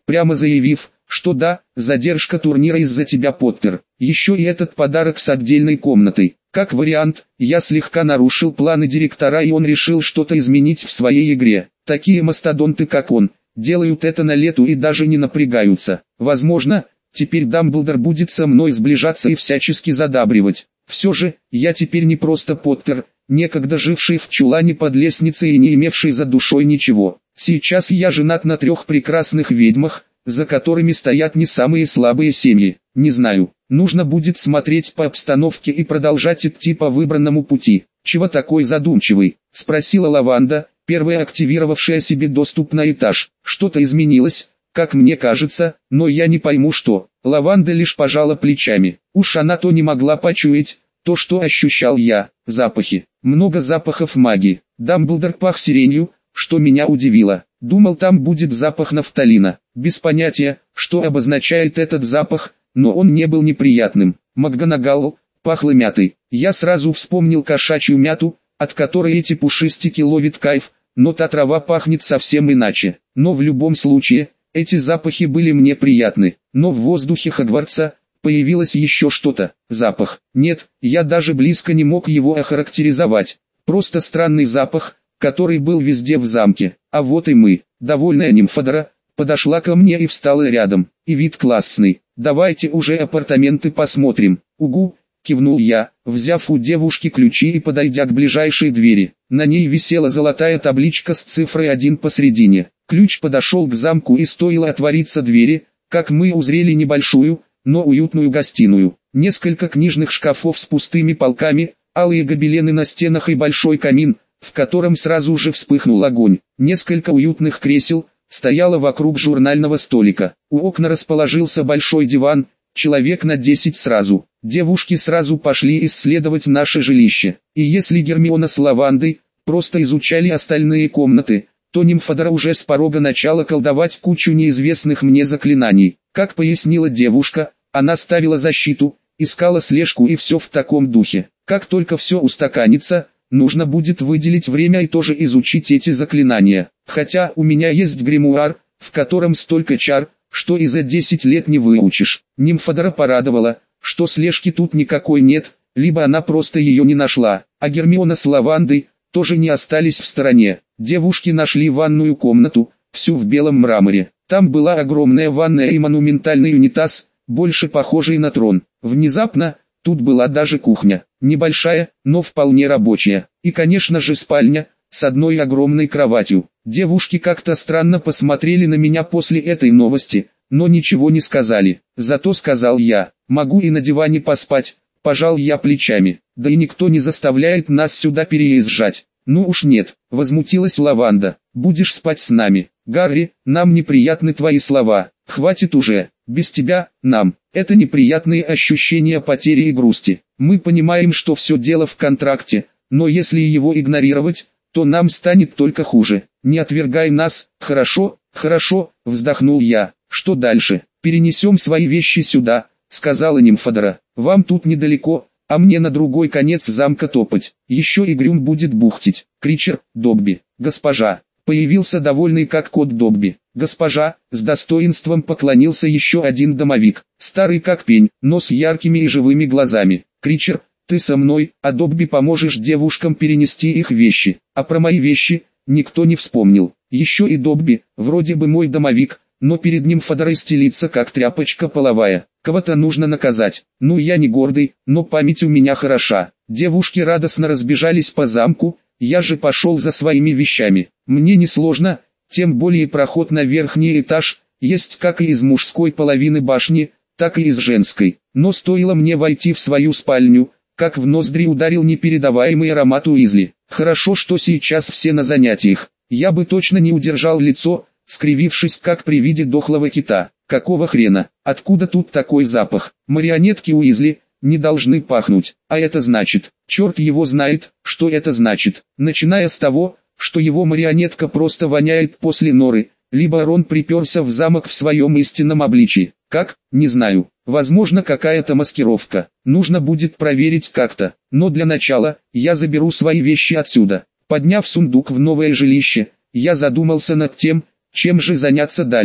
прямо заявив, что да, задержка турнира из-за тебя, Поттер. Еще и этот подарок с отдельной комнатой. Как вариант, я слегка нарушил планы директора, и он решил что-то изменить в своей игре. Такие мастодонты, как он, делают это на лету и даже не напрягаются. Возможно, теперь Дамблдор будет со мной сближаться и всячески задабривать. Все же, я теперь не просто Поттер, некогда живший в чулане под лестницей и не имевший за душой ничего. Сейчас я женат на 3 прекрасных ведьмах, за которыми стоят не самые слабые семьи. Не знаю, нужно будет смотреть по обстановке и продолжать идти по выбранному пути. «Чего такой задумчивый?» – спросила Лаванда, первая активировавшая себе доступ на этаж. «Что-то изменилось, как мне кажется, но я не пойму что». Лаванда лишь пожала плечами. Уж она-то не могла почуять то, что ощущал я. Запахи. Много запахов магии. Дамблдор пах сиренью, что меня удивило. Думал, там будет запах нафталина. Без понятия, что обозначает этот запах, но он не был неприятным. МакГонагал пахло мятой. Я сразу вспомнил кошачью мяту, от которой эти пушистики ловят кайф, но та трава пахнет совсем иначе. Но в любом случае, эти запахи были мне приятны. Но в воздухе Хогвартса появилось еще что-то. Запах. Нет, я даже близко не мог его охарактеризовать. Просто странный запах, который был везде в замке. А вот и мы. Довольная Нимфодора подошла ко мне и встала рядом. И вид классный. «Давайте уже апартаменты посмотрим». «Угу», кивнул я, взяв у девушки ключи и подойдя к ближайшей двери. На ней висела золотая табличка с цифрой 1 посредине. Ключ подошел к замку, и стоило отвориться двери, как мы узрели небольшую, но уютную гостиную. Несколько книжных шкафов с пустыми полками, алые гобелены на стенах и большой камин, в котором сразу же вспыхнул огонь. Несколько уютных кресел стояло вокруг журнального столика. У окна расположился большой диван, человек на 10 сразу. Девушки сразу пошли исследовать наше жилище. И если Гермиона с Лавандой просто изучали остальные комнаты, то Нимфодора уже с порога начала колдовать кучу неизвестных мне заклинаний. Как пояснила девушка, она ставила защиту, искала слежку и все в таком духе. Как только все устаканится, нужно будет выделить время и тоже изучить эти заклинания. Хотя у меня есть гримуар, в котором столько чар, что и за 10 лет не выучишь. Нимфодора порадовала, что слежки тут никакой нет, либо она просто ее не нашла, а Гермиона с Лавандой тоже не остались в стороне. Девушки нашли ванную комнату, всю в белом мраморе. Там была огромная ванная и монументальный унитаз, больше похожий на трон. Внезапно, тут была даже кухня, небольшая, но вполне рабочая. И конечно же спальня, с одной огромной кроватью. Девушки как-то странно посмотрели на меня после этой новости, но ничего не сказали. Зато сказал я: «Могу и на диване поспать». Пожал я плечами. «Да и никто не заставляет нас сюда переезжать». «Ну уж нет», возмутилась Лаванда. «Будешь спать с нами. Гарри, нам неприятны твои слова. Хватит уже. Без тебя, нам». Это неприятные ощущения потери и грусти. Мы понимаем, что все дело в контракте, но если его игнорировать, то нам станет только хуже. Не отвергай нас. «Хорошо, хорошо», вздохнул я. «Что дальше?» «Перенесем свои вещи сюда», сказала Нимфодора. «Вам тут недалеко, а мне на другой конец замка топать. Еще и Грюм будет бухтить». Кричер, Добби, госпожа. Появился довольный как кот Добби. «Госпожа», с достоинством поклонился еще один домовик, старый как пень, но с яркими и живыми глазами. «Кричер, ты со мной, а Добби поможешь девушкам перенести их вещи». А про мои вещи никто не вспомнил. Еще и Добби, вроде бы мой домовик, но перед ним Нимфодорой стелится как тряпочка половая. Кого-то нужно наказать. Ну я не гордый, но память у меня хороша. Девушки радостно разбежались по замку, я же пошел за своими вещами. Мне несложно, тем более проход на верхний этаж есть как и из мужской половины башни, так и из женской. Но стоило мне войти в свою спальню, как в ноздри ударил непередаваемый аромат Уизли. Хорошо, что сейчас все на занятиях. Я бы точно не удержал лицо, скривившись как при виде дохлого кита. Какого хрена? Откуда тут такой запах? Марионетки Уизли не должны пахнуть. А это значит, черт его знает, что это значит. Начиная с того, что его марионетка просто воняет после норы, либо Рон приперся в замок в своем истинном обличии. Как? Не знаю. Возможно, какая-то маскировка. Нужно будет проверить как-то. Но для начала, я заберу свои вещи отсюда. Подняв сундук в новое жилище, я задумался над тем, чем же заняться дальше.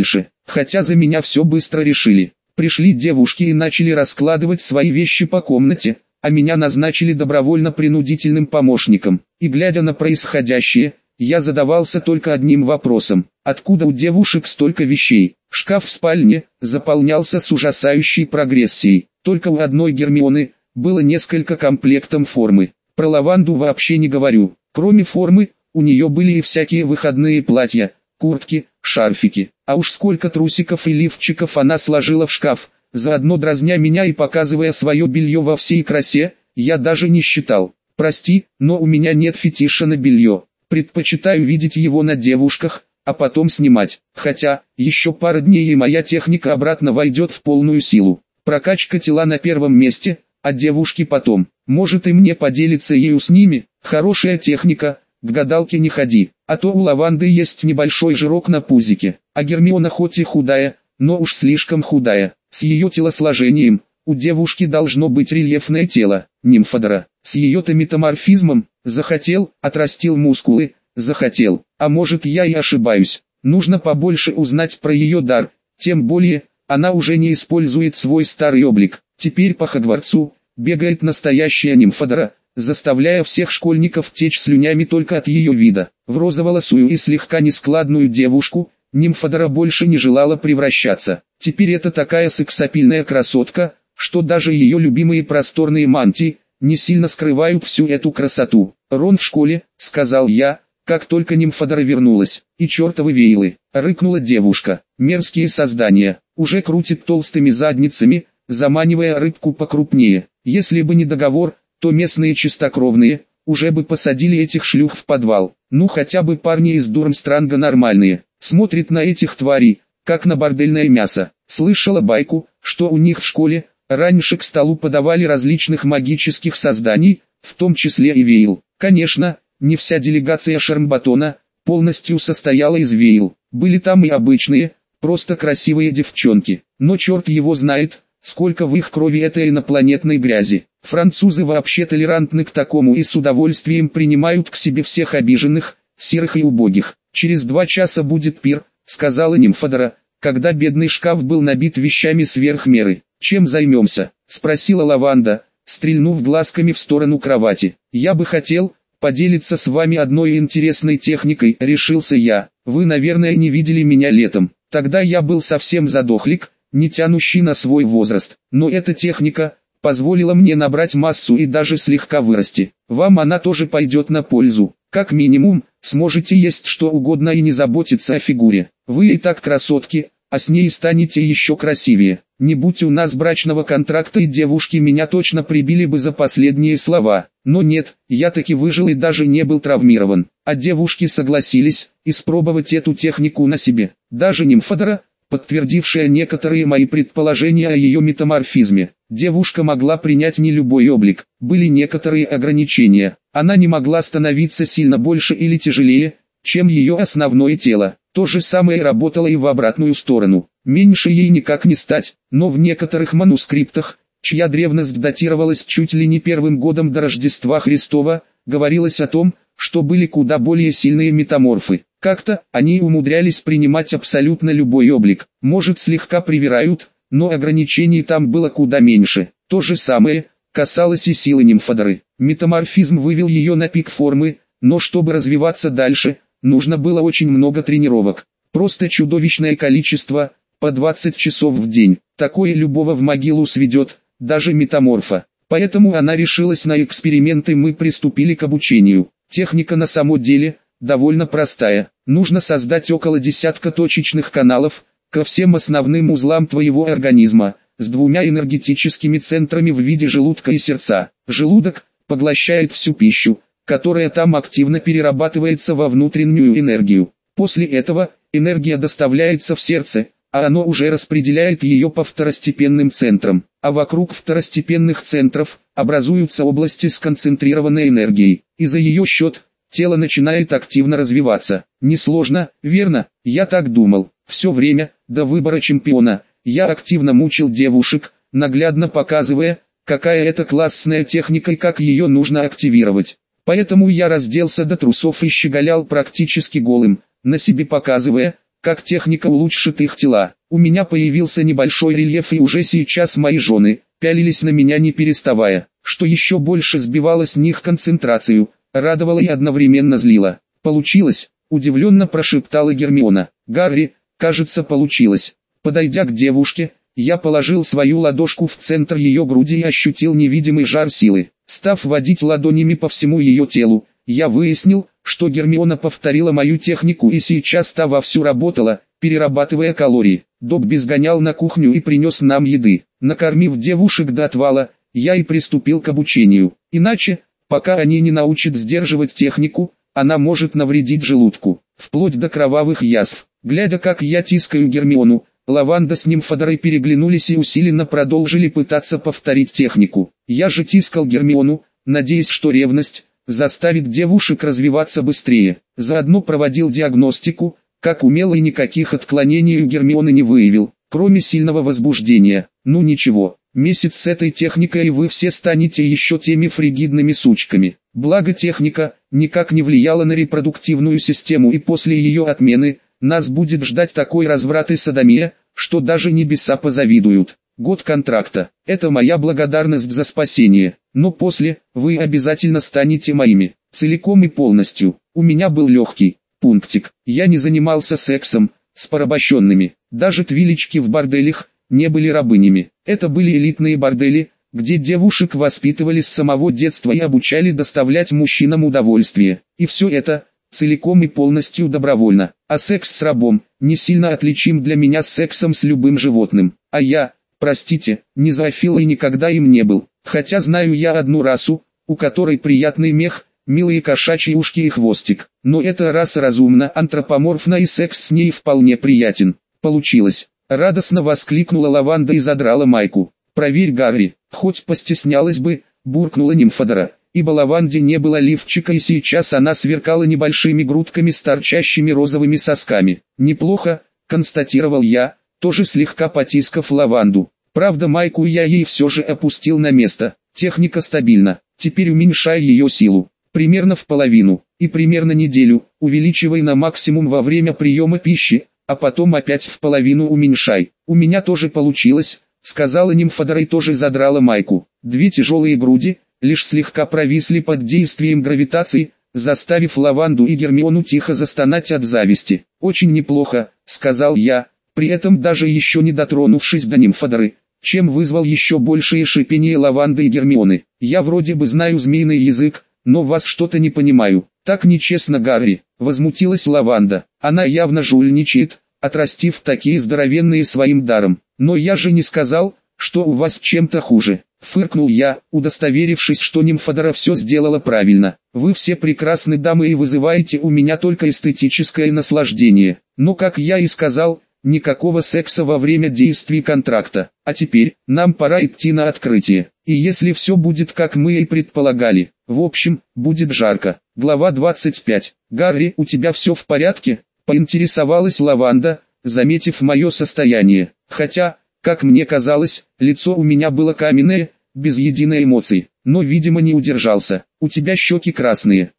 хотя за меня все быстро решили. Пришли девушки и начали раскладывать свои вещи по комнате, а меня назначили добровольно-принудительным помощником. И глядя на происходящее, я задавался только одним вопросом: откуда у девушек столько вещей? Шкаф в спальне заполнялся с ужасающей прогрессией. Только у одной Гермионы было несколько комплектов формы. Про Лаванду вообще не говорю. Кроме формы, у нее были и всякие выходные платья, куртки, шарфики. А уж сколько трусиков и лифчиков она сложила в шкаф, заодно дразня меня и показывая свое белье во всей красе, я даже не считал. Прости, но у меня нет фетиша на белье. Предпочитаю видеть его на девушках, а потом снимать. Хотя, еще пара дней и моя техника обратно войдет в полную силу. Прокачка тела на первом месте, а девушки потом. Может и мне поделиться ею с ними? Хорошая техника, к гадалке не ходи. А то у Лаванды есть небольшой жирок на пузике. А Гермиона хоть и худая, но уж слишком худая. С ее телосложением, у девушки должно быть рельефное тело. Нимфодора, с ее-то метаморфизмом, захотел, отрастил мускулы, захотел. А может я и ошибаюсь. Нужно побольше узнать про ее дар, тем более, она уже не использует свой старый облик. Теперь по Хогвартсу бегает настоящая Нимфодора, заставляя всех школьников течь слюнями только от ее вида. В розоволосую и слегка нескладную девушку Нимфодора больше не желала превращаться. Теперь это такая сексапильная красотка, что даже ее любимые просторные мантии не сильно скрывают всю эту красоту. «Рон в школе», — сказал я, как только Нимфодора вернулась. «И чертовы вейлы», — рыкнула девушка. «Мерзкие создания, уже крутит толстыми задницами, заманивая рыбку покрупнее. Если бы не договор, то местные чистокровные уже бы посадили этих шлюх в подвал. Ну хотя бы парни из Дурмстранга нормальные, смотрят на этих тварей, как на бордельное мясо. Слышала байку, что у них в школе раньше к столу подавали различных магических созданий, в том числе и вейл. Конечно, не вся делегация Шармбатона полностью состояла из вейл. Были там и обычные, просто красивые девчонки. Но черт его знает, сколько в их крови этой инопланетной грязи. Французы вообще толерантны к такому и с удовольствием принимают к себе всех обиженных, серых и убогих. «Через 2 часа будет пир», — сказала Нимфодора, когда бедный шкаф был набит вещами сверх меры. «Чем займемся?» — спросила Лаванда, стрельнув глазками в сторону кровати. «Я бы хотел поделиться с вами одной интересной техникой», — решился я. «Вы, наверное, не видели меня летом. Тогда я был совсем задохлик, не тянущий на свой возраст. Но эта техника позволила мне набрать массу и даже слегка вырасти. Вам она тоже пойдет на пользу. Как минимум, сможете есть что угодно и не заботиться о фигуре. Вы и так красотки, а с ней станете еще красивее. Не будь у нас брачного контракта, и девушки меня точно прибили бы за последние слова. Но нет, я таки выжил и даже не был травмирован. А девушки согласились испробовать эту технику на себе. Даже Нимфодора, подтвердившая некоторые мои предположения о ее метаморфизме. Девушка могла принять не любой облик, были некоторые ограничения. Она не могла становиться сильно больше или тяжелее, чем ее основное тело. То же самое работало и в обратную сторону. Меньше ей никак не стать, но в некоторых манускриптах, чья древность датировалась чуть ли не 1 годом до Рождества Христова, говорилось о том, что были куда более сильные метаморфы. Как-то они умудрялись принимать абсолютно любой облик. Может, слегка привирают, но ограничений там было куда меньше. То же самое касалось и силы Нимфодоры. Метаморфизм вывел ее на пик формы, но чтобы развиваться дальше, нужно было очень много тренировок. Просто чудовищное количество, по 20 часов в день. Такое любого в могилу сведет, даже метаморфа. Поэтому она решилась на эксперимент, и мы приступили к обучению. Техника на самом деле довольно простая. Нужно создать около десятка точечных каналов ко всем основным узлам твоего организма, с 2 энергетическими центрами в виде желудка и сердца. Желудок поглощает всю пищу, которая там активно перерабатывается во внутреннюю энергию. После этого энергия доставляется в сердце, а оно уже распределяет ее по второстепенным центрам. А вокруг второстепенных центров образуются области с концентрированной энергией, и за ее счет тело начинает активно развиваться. Несложно, верно? Я так думал. Все время, до выбора чемпиона, я активно мучил девушек, наглядно показывая, какая это классная техника и как ее нужно активировать. Поэтому я разделся до трусов и щеголял практически голым, на себе показывая, как техника улучшит их тела. У меня появился небольшой рельеф, и уже сейчас мои жены пялились на меня не переставая, что еще больше сбивало с них концентрацию, радовало и одновременно злило. «Получилось?» – удивленно прошептала Гермиона. «Гарри, кажется, получилось». Подойдя к девушке, я положил свою ладошку в центр ее груди и ощутил невидимый жар силы. Став водить ладонями по всему ее телу, я выяснил, что Гермиона повторила мою технику и сейчас та вовсю работала, перерабатывая калории. Добби сгонял на кухню и принес нам еды. Накормив девушек до отвала, я и приступил к обучению. Иначе, пока они не научат сдерживать технику, она может навредить желудку, вплоть до кровавых язв. Глядя, как я тискаю Гермиону, Лаванда с Нимфодорой переглянулись и усиленно продолжили пытаться повторить технику. Я же тискал Гермиону, надеясь, что ревность заставит девушек развиваться быстрее. Заодно проводил диагностику, как умело, и никаких отклонений у Гермионы не выявил, кроме сильного возбуждения. Ну ничего, месяц с этой техникой и вы все станете еще теми фригидными сучками. Благо техника никак не влияла на репродуктивную систему, и после ее отмены нас будет ждать такой разврат и содомия, что даже небеса позавидуют. Год контракта – это моя благодарность за спасение, но после вы обязательно станете моими, целиком и полностью. У меня был легкий пунктик. Я не занимался сексом с порабощенными. Даже твилечки в борделях не были рабынями. Это были элитные бордели, где девушек воспитывали с самого детства и обучали доставлять мужчинам удовольствие. И все это целиком и полностью добровольно. А секс с рабом не сильно отличим для меня с сексом с любым животным. А я, простите, не зоофил и никогда им не был. Хотя знаю я одну расу, у которой приятный мех, милые кошачьи ушки и хвостик. Но эта раса разумна, антропоморфна, и секс с ней вполне приятен. Получилось. Радостно воскликнула Лаванда и задрала майку. «Проверь, Гарри». Хоть постеснялась бы, буркнула Нимфодора, ибо Лаванде не было лифчика, и сейчас она сверкала небольшими грудками с торчащими розовыми сосками. «Неплохо», констатировал я, тоже слегка потискав Лаванду. Правда, майку я ей все же опустил на место. Техника стабильна. Теперь уменьшай ее силу. Примерно в половину, и примерно неделю, увеличивай на максимум во время приема пищи, а потом опять в половину уменьшай. У меня тоже получилось, сказала Нимфодора и тоже задрала майку. Две тяжелые груди лишь слегка провисли под действием гравитации, заставив Лаванду и Гермиону тихо застонать от зависти. «Очень неплохо», — сказал я, при этом даже еще не дотронувшись до Нимфодоры, чем вызвал еще большее шипение Лаванды и Гермионы. «Я вроде бы знаю змеиный язык, но вас что-то не понимаю». «Так нечестно, Гарри», — возмутилась Лаванда. «Она явно жульничает, отрастив такие здоровенные своим даром. Но я же не сказал, что у вас чем-то хуже». Фыркнул я, удостоверившись, что Нимфодора все сделала правильно. «Вы все прекрасны, дамы, и вызываете у меня только эстетическое наслаждение. Но, как я и сказал, никакого секса во время действий контракта. А теперь, нам пора идти на открытие. И если все будет как мы и предполагали, в общем, будет жарко». Глава 25. «Гарри, у тебя все в порядке?» — поинтересовалась Лаванда, заметив мое состояние. Хотя, как мне казалось, лицо у меня было каменное, без единой эмоции. Но, видимо, не удержался. «У тебя щеки красные».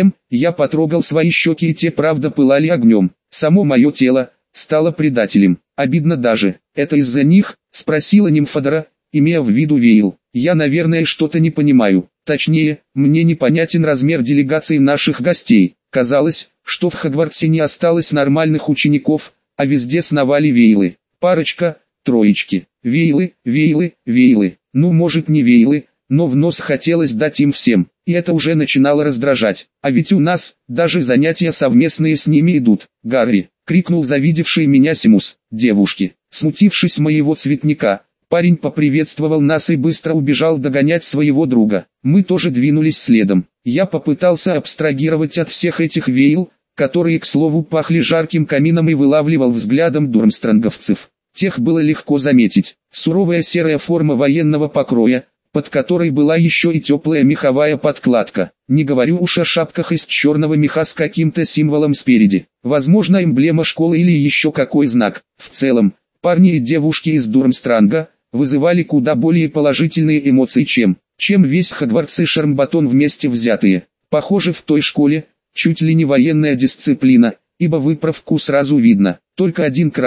Я потрогал свои щеки, и те правда пылали огнем. Само мое тело стало предателем. Обидно даже. «Это из-за них?» — спросила Нимфодора, имея в виду Вейл. «Я, наверное, что-то не понимаю. Точнее, мне непонятен размер делегации наших гостей. Казалось, что в Хогвартсе не осталось нормальных учеников, а везде сновали Вейлы. Парочка, троечки. Вейлы, Вейлы, Вейлы. Ну, может, не Вейлы, но в нос хотелось дать им всем. И это уже начинало раздражать. А ведь у нас даже занятия совместные с ними идут. «Гарри!» — крикнул завидевший меня Симус. «Девушки!» Смутившись моего цветника, парень поприветствовал нас и быстро убежал догонять своего друга. Мы тоже двинулись следом. Я попытался абстрагировать от всех этих Вейл, которые, к слову, пахли жарким камином, и вылавливал взглядом дурмстранговцев. Тех было легко заметить. Суровая серая форма военного покроя, под которой была еще и теплая меховая подкладка. Не говорю уж о шапках из черного меха с каким-то символом спереди. Возможно, эмблема школы или еще какой знак. В целом, парни и девушки из Дурмстранга вызывали куда более положительные эмоции, чем весь Хогвартс и Шармбатон вместе взятые. Похоже, в той школе чуть ли не военная дисциплина, ибо выправку сразу видно. Только один Крам,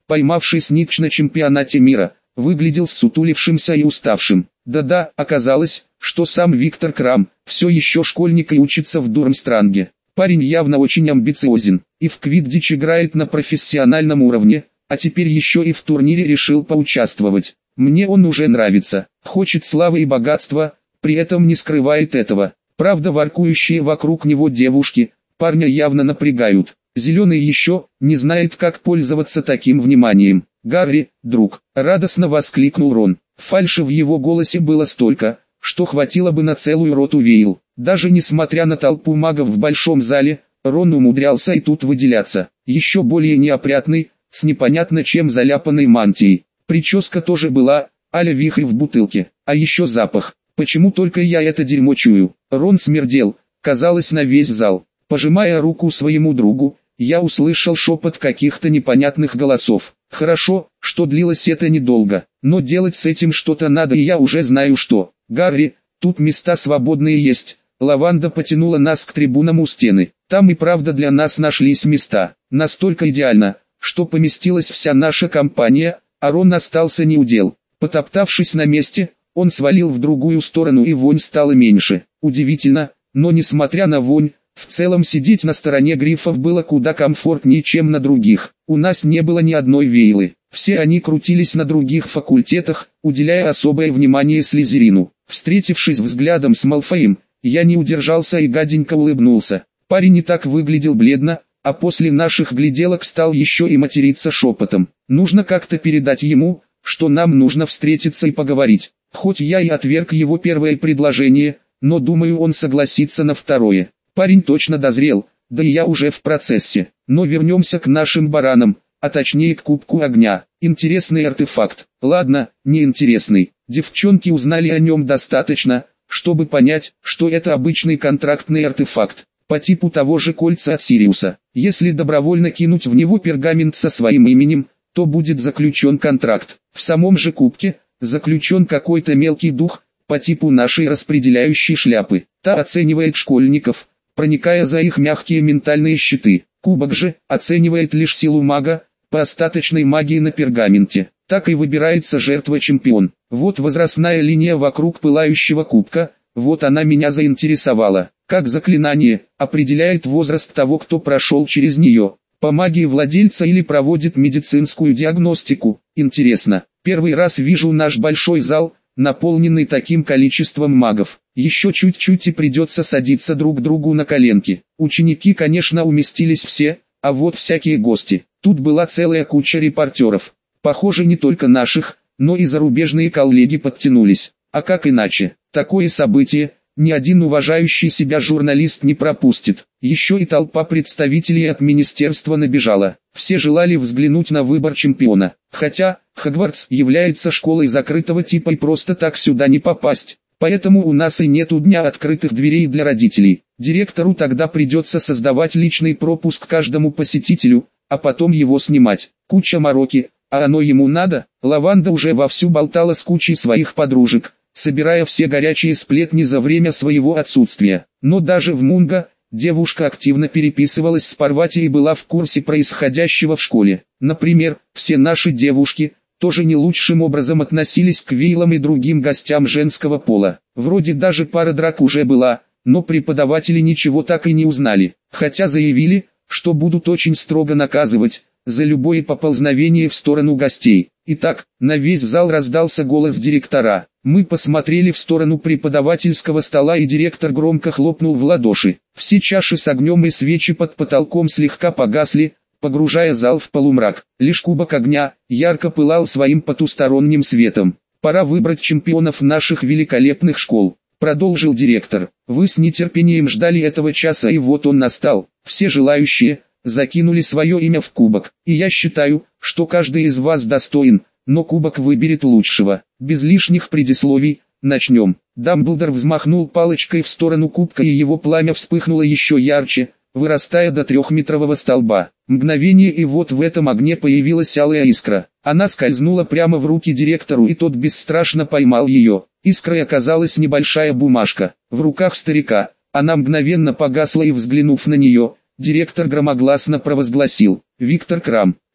поймавший снитч на чемпионате мира, выглядел ссутулившимся и уставшим. Да-да, оказалось, что сам Виктор Крам все еще школьник и учится в Дурмстранге. Парень явно очень амбициозен, и в квиддич играет на профессиональном уровне, а теперь еще и в турнире решил поучаствовать. Мне он уже нравится, хочет славы и богатства, при этом не скрывает этого. Правда, воркующие вокруг него девушки, парня явно напрягают. Зеленый еще не знает, как пользоваться таким вниманием. «Гарри, друг!» — радостно воскликнул Рон. Фальши в его голосе было столько, что хватило бы на целую роту веял. Даже несмотря на толпу магов в большом зале, Рон умудрялся и тут выделяться. Еще более неопрятный, с непонятно чем заляпанной мантией. Прическа тоже была, а-ля вихрь в бутылке. А еще запах. Почему только я это дерьмо чую? Рон смердел, казалось, на весь зал. Пожимая руку своему другу, я услышал шепот каких-то непонятных голосов. Хорошо, что длилось это недолго, но делать с этим что-то надо, и я уже знаю что. «Гарри, тут места свободные есть». Лаванда потянула нас к трибунам у стены. Там и правда для нас нашлись места. Настолько идеально, что поместилась вся наша компания, а Рон остался неудел. Потоптавшись на месте, он свалил в другую сторону, и вонь стала меньше. Удивительно, но несмотря на вонь, в целом сидеть на стороне грифов было куда комфортнее, чем на других. У нас не было ни одной вейлы. Все они крутились на других факультетах, уделяя особое внимание Слизерину. Встретившись взглядом с Малфоем, я не удержался и гаденько улыбнулся. Парень не так выглядел бледно, а после наших гляделок стал еще и материться шепотом. Нужно как-то передать ему, что нам нужно встретиться и поговорить. Хоть я и отверг его первое предложение, но думаю, он согласится на второе. Парень точно дозрел, да и я уже в процессе. Но вернемся к нашим баранам, а точнее к кубку огня. Интересный артефакт. Ладно, неинтересный. Девчонки узнали о нем достаточно, чтобы понять, что это обычный контрактный артефакт, по типу того же кольца от Сириуса. Если добровольно кинуть в него пергамент со своим именем, то будет заключен контракт. В самом же кубке заключен какой-то мелкий дух, по типу нашей распределяющей шляпы. Та оценивает школьников, проникая за их мягкие ментальные щиты. Кубок же оценивает лишь силу мага, по остаточной магии на пергаменте. Так и выбирается жертва-чемпион. Вот возрастная линия вокруг пылающего кубка, вот она меня заинтересовала. Как заклинание, определяет возраст того, кто прошел через нее. По магии владельца или проводит медицинскую диагностику. Интересно, первый раз вижу наш большой зал, наполненный таким количеством магов. Еще чуть-чуть и придется садиться друг другу на коленки. Ученики, конечно, уместились все, а вот всякие гости. Тут была целая куча репортеров. Похоже, не только наших, но и зарубежные коллеги подтянулись. А как иначе? Такое событие ни один уважающий себя журналист не пропустит. Еще и толпа представителей от министерства набежала. Все желали взглянуть на выбор чемпиона. Хотя, Хогвартс является школой закрытого типа и просто так сюда не попасть. Поэтому у нас и нету дня открытых дверей для родителей. Директору тогда придется создавать личный пропуск каждому посетителю, а потом его снимать. Куча мороки, а оно ему надо? Лаванда уже вовсю болтала с кучей своих подружек, собирая все горячие сплетни за время своего отсутствия. Но даже в Мунго девушка активно переписывалась с Парвати и была в курсе происходящего в школе. Например, все наши девушки тоже не лучшим образом относились к вейлам и другим гостям женского пола. Вроде даже пара драк уже была, но преподаватели ничего так и не узнали, хотя заявили, что будут очень строго наказывать за любое поползновение в сторону гостей. Итак, на весь зал раздался голос директора. Мы посмотрели в сторону преподавательского стола, и директор громко хлопнул в ладоши. Все чаши с огнем и свечи под потолком слегка погасли, погружая зал в полумрак. Лишь кубок огня ярко пылал своим потусторонним светом. «Пора выбрать чемпионов наших великолепных школ», — продолжил директор. «Вы с нетерпением ждали этого часа, и вот он настал. Все желающие закинули свое имя в кубок, и я считаю, что каждый из вас достоин, но кубок выберет лучшего. Без лишних предисловий, начнем». Дамблдор взмахнул палочкой в сторону кубка, и его пламя вспыхнуло еще ярче, вырастая до 3-метрового столба. Мгновение, и вот в этом огне появилась алая искра. Она скользнула прямо в руки директору, и тот бесстрашно поймал ее. Искрой оказалась небольшая бумажка. В руках старика она мгновенно погасла, и, взглянув на нее, директор громогласно провозгласил: «Виктор Крам,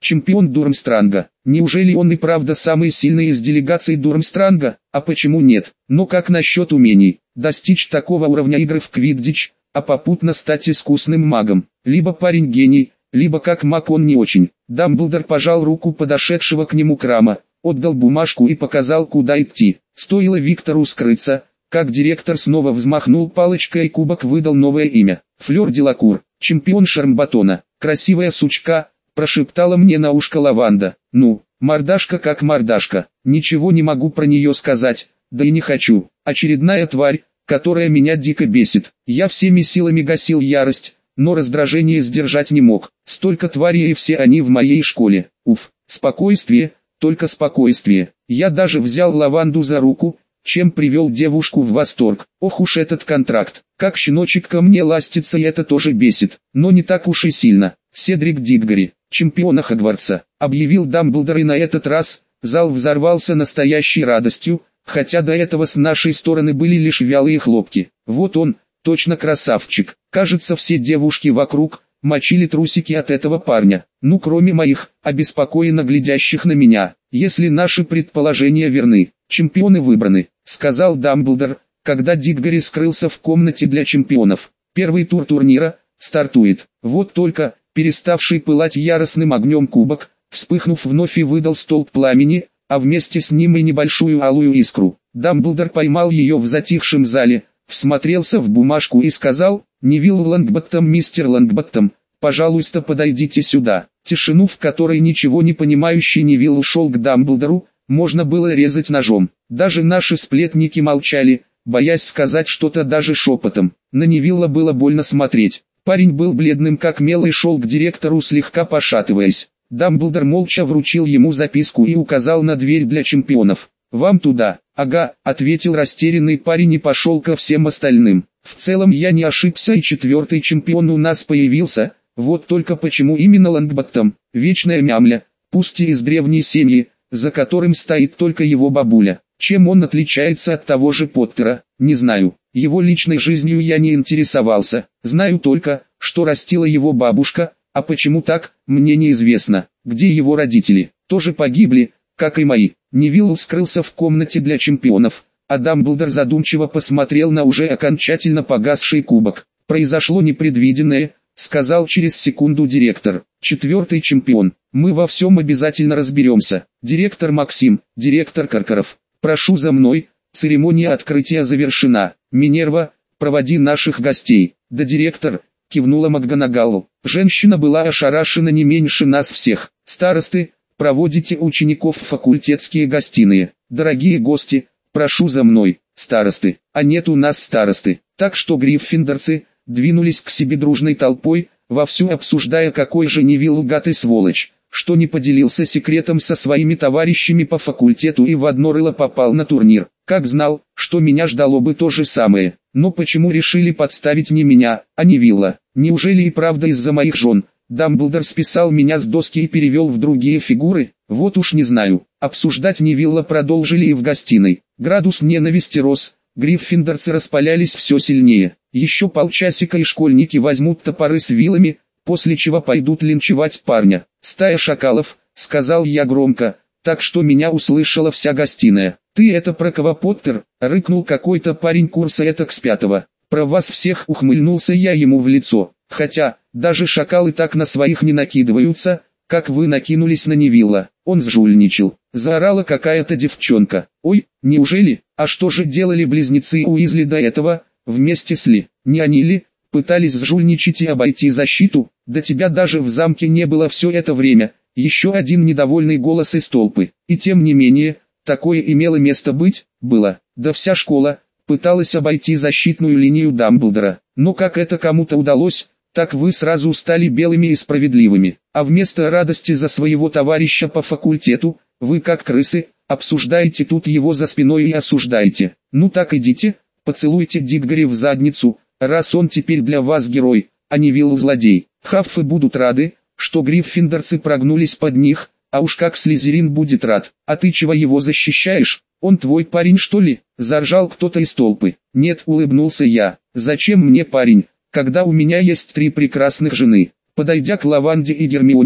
чемпион Дурмстранга. Неужели он и правда самый сильный из делегаций Дурмстранга? А почему нет? Но как насчет умений? Достичь такого уровня игры в квиддич, а попутно стать искусным магом. Либо парень гений, либо как маг он не очень. Дамблдор пожал руку подошедшего к нему Крама, отдал бумажку и показал, куда идти. Стоило Виктору скрыться, как директор снова взмахнул палочкой и кубок выдал новое имя. Флёр Делакур, чемпион Шармбатона. Красивая сучка, прошептала мне на ушко Лаванда. Ну, мордашка как мордашка. Ничего не могу про нее сказать, да и не хочу. Очередная тварь, которая меня дико бесит. Я всеми силами гасил ярость, но раздражение сдержать не мог. Столько тварей и все они в моей школе. Уф, спокойствие, только спокойствие. Я даже взял Лаванду за руку, чем привел девушку в восторг. Ох уж этот контракт, как щеночек ко мне ластится, и это тоже бесит, но не так уж и сильно. Седрик Диггори, чемпиона Хогвартса, объявил Дамблдор, и на этот раз зал взорвался настоящей радостью, хотя до этого с нашей стороны были лишь вялые хлопки. Вот он, точно красавчик. Кажется, все девушки вокруг мочили трусики от этого парня. Ну, кроме моих, обеспокоенно глядящих на меня. Если наши предположения верны, чемпионы выбраны, сказал Дамблдор, когда Диггори скрылся в комнате для чемпионов. Первый тур турнира стартует. Вот только, переставший пылать яростным огнем кубок, вспыхнув вновь и выдал столб пламени, а вместе с ним и небольшую алую искру. Дамблдор поймал ее в затихшем зале, всмотрелся в бумажку и сказал: «Невилл Лонгботтом, мистер Лонгботтом, пожалуйста, подойдите сюда». Тишину, в которой ничего не понимающий Невилл ушел к Дамблдору, можно было резать ножом. Даже наши сплетники молчали, боясь сказать что-то даже шепотом. На Невилла было больно смотреть. Парень был бледным как мел и шел к директору, слегка пошатываясь. Дамблдор молча вручил ему записку и указал на дверь для чемпионов. «Вам туда». «Ага», — ответил растерянный парень и пошел ко всем остальным. В целом я не ошибся, и четвертый чемпион у нас появился. Вот только почему именно Лонгботтом? Вечная мямля, пусть и из древней семьи, за которым стоит только его бабуля. Чем он отличается от того же Поттера, не знаю. Его личной жизнью я не интересовался. Знаю только, что растила его бабушка, а почему так, мне неизвестно. Где его родители? Тоже погибли, как и мои. Невилл скрылся в комнате для чемпионов, а Дамблдор задумчиво посмотрел на уже окончательно погасший кубок. «Произошло непредвиденное», — сказал через секунду директор. «Четвертый чемпион. Мы во всем обязательно разберемся. Директор Максим, директор Каркаров, прошу за мной, церемония открытия завершена. Минерва, проводи наших гостей». «Да, директор», — кивнула МакГонагалл. Женщина была ошарашена не меньше нас всех. «Старосты, проводите учеников в факультетские гостиные. Дорогие гости, прошу за мной». «Старосты, а нет у нас старосты». Так что гриффиндорцы двинулись к себе дружной толпой, вовсю обсуждая, какой же Невилл гад и сволочь, что не поделился секретом со своими товарищами по факультету и в одно рыло попал на турнир. Как знал, что меня ждало бы то же самое. Но почему решили подставить не меня, а Невилла? Неужели и правда из-за моих жен? Дамблдор списал меня с доски и перевел в другие фигуры? Вот уж не знаю. Обсуждать Невилла продолжили и в гостиной. Градус ненависти рос, гриффиндорцы распалялись все сильнее. Еще полчасика и школьники возьмут топоры с вилами, после чего пойдут линчевать парня. «Стая шакалов», — сказал я громко, так что меня услышала вся гостиная. «Ты это про кого, Поттер?» — рыкнул какой-то парень курса этак с пятого. «Про вас всех», — ухмыльнулся я ему в лицо. «Хотя, даже шакалы так на своих не накидываются, как вы накинулись на Невилла». Он сжульничал. Заорала какая-то девчонка. «Ой, неужели? А что же делали близнецы Уизли до этого, вместе с Ли? Не они ли пытались сжульничать и обойти защиту? Да тебя даже в замке не было все это время». Еще один недовольный голос из толпы. И тем не менее, такое имело место быть, было. Да вся школа пыталась обойти защитную линию Дамблдора. Но как это кому-то удалось, так вы сразу стали белыми и справедливыми. А вместо радости за своего товарища по факультету, вы как крысы, обсуждаете тут его за спиной и осуждаете. Ну так идите, поцелуйте Диггори в задницу, раз он теперь для вас герой, а не Невилл злодей. Хаффы будут рады, что гриффиндорцы прогнулись под них, а уж как Слизерин будет рад. «А ты чего его защищаешь? Он твой парень, что ли?» — заржал кто-то из толпы. «Нет», — улыбнулся я. «Зачем мне парень, когда у меня есть 3 прекрасных жены?» Подойдя к Лаванде и Гермионе,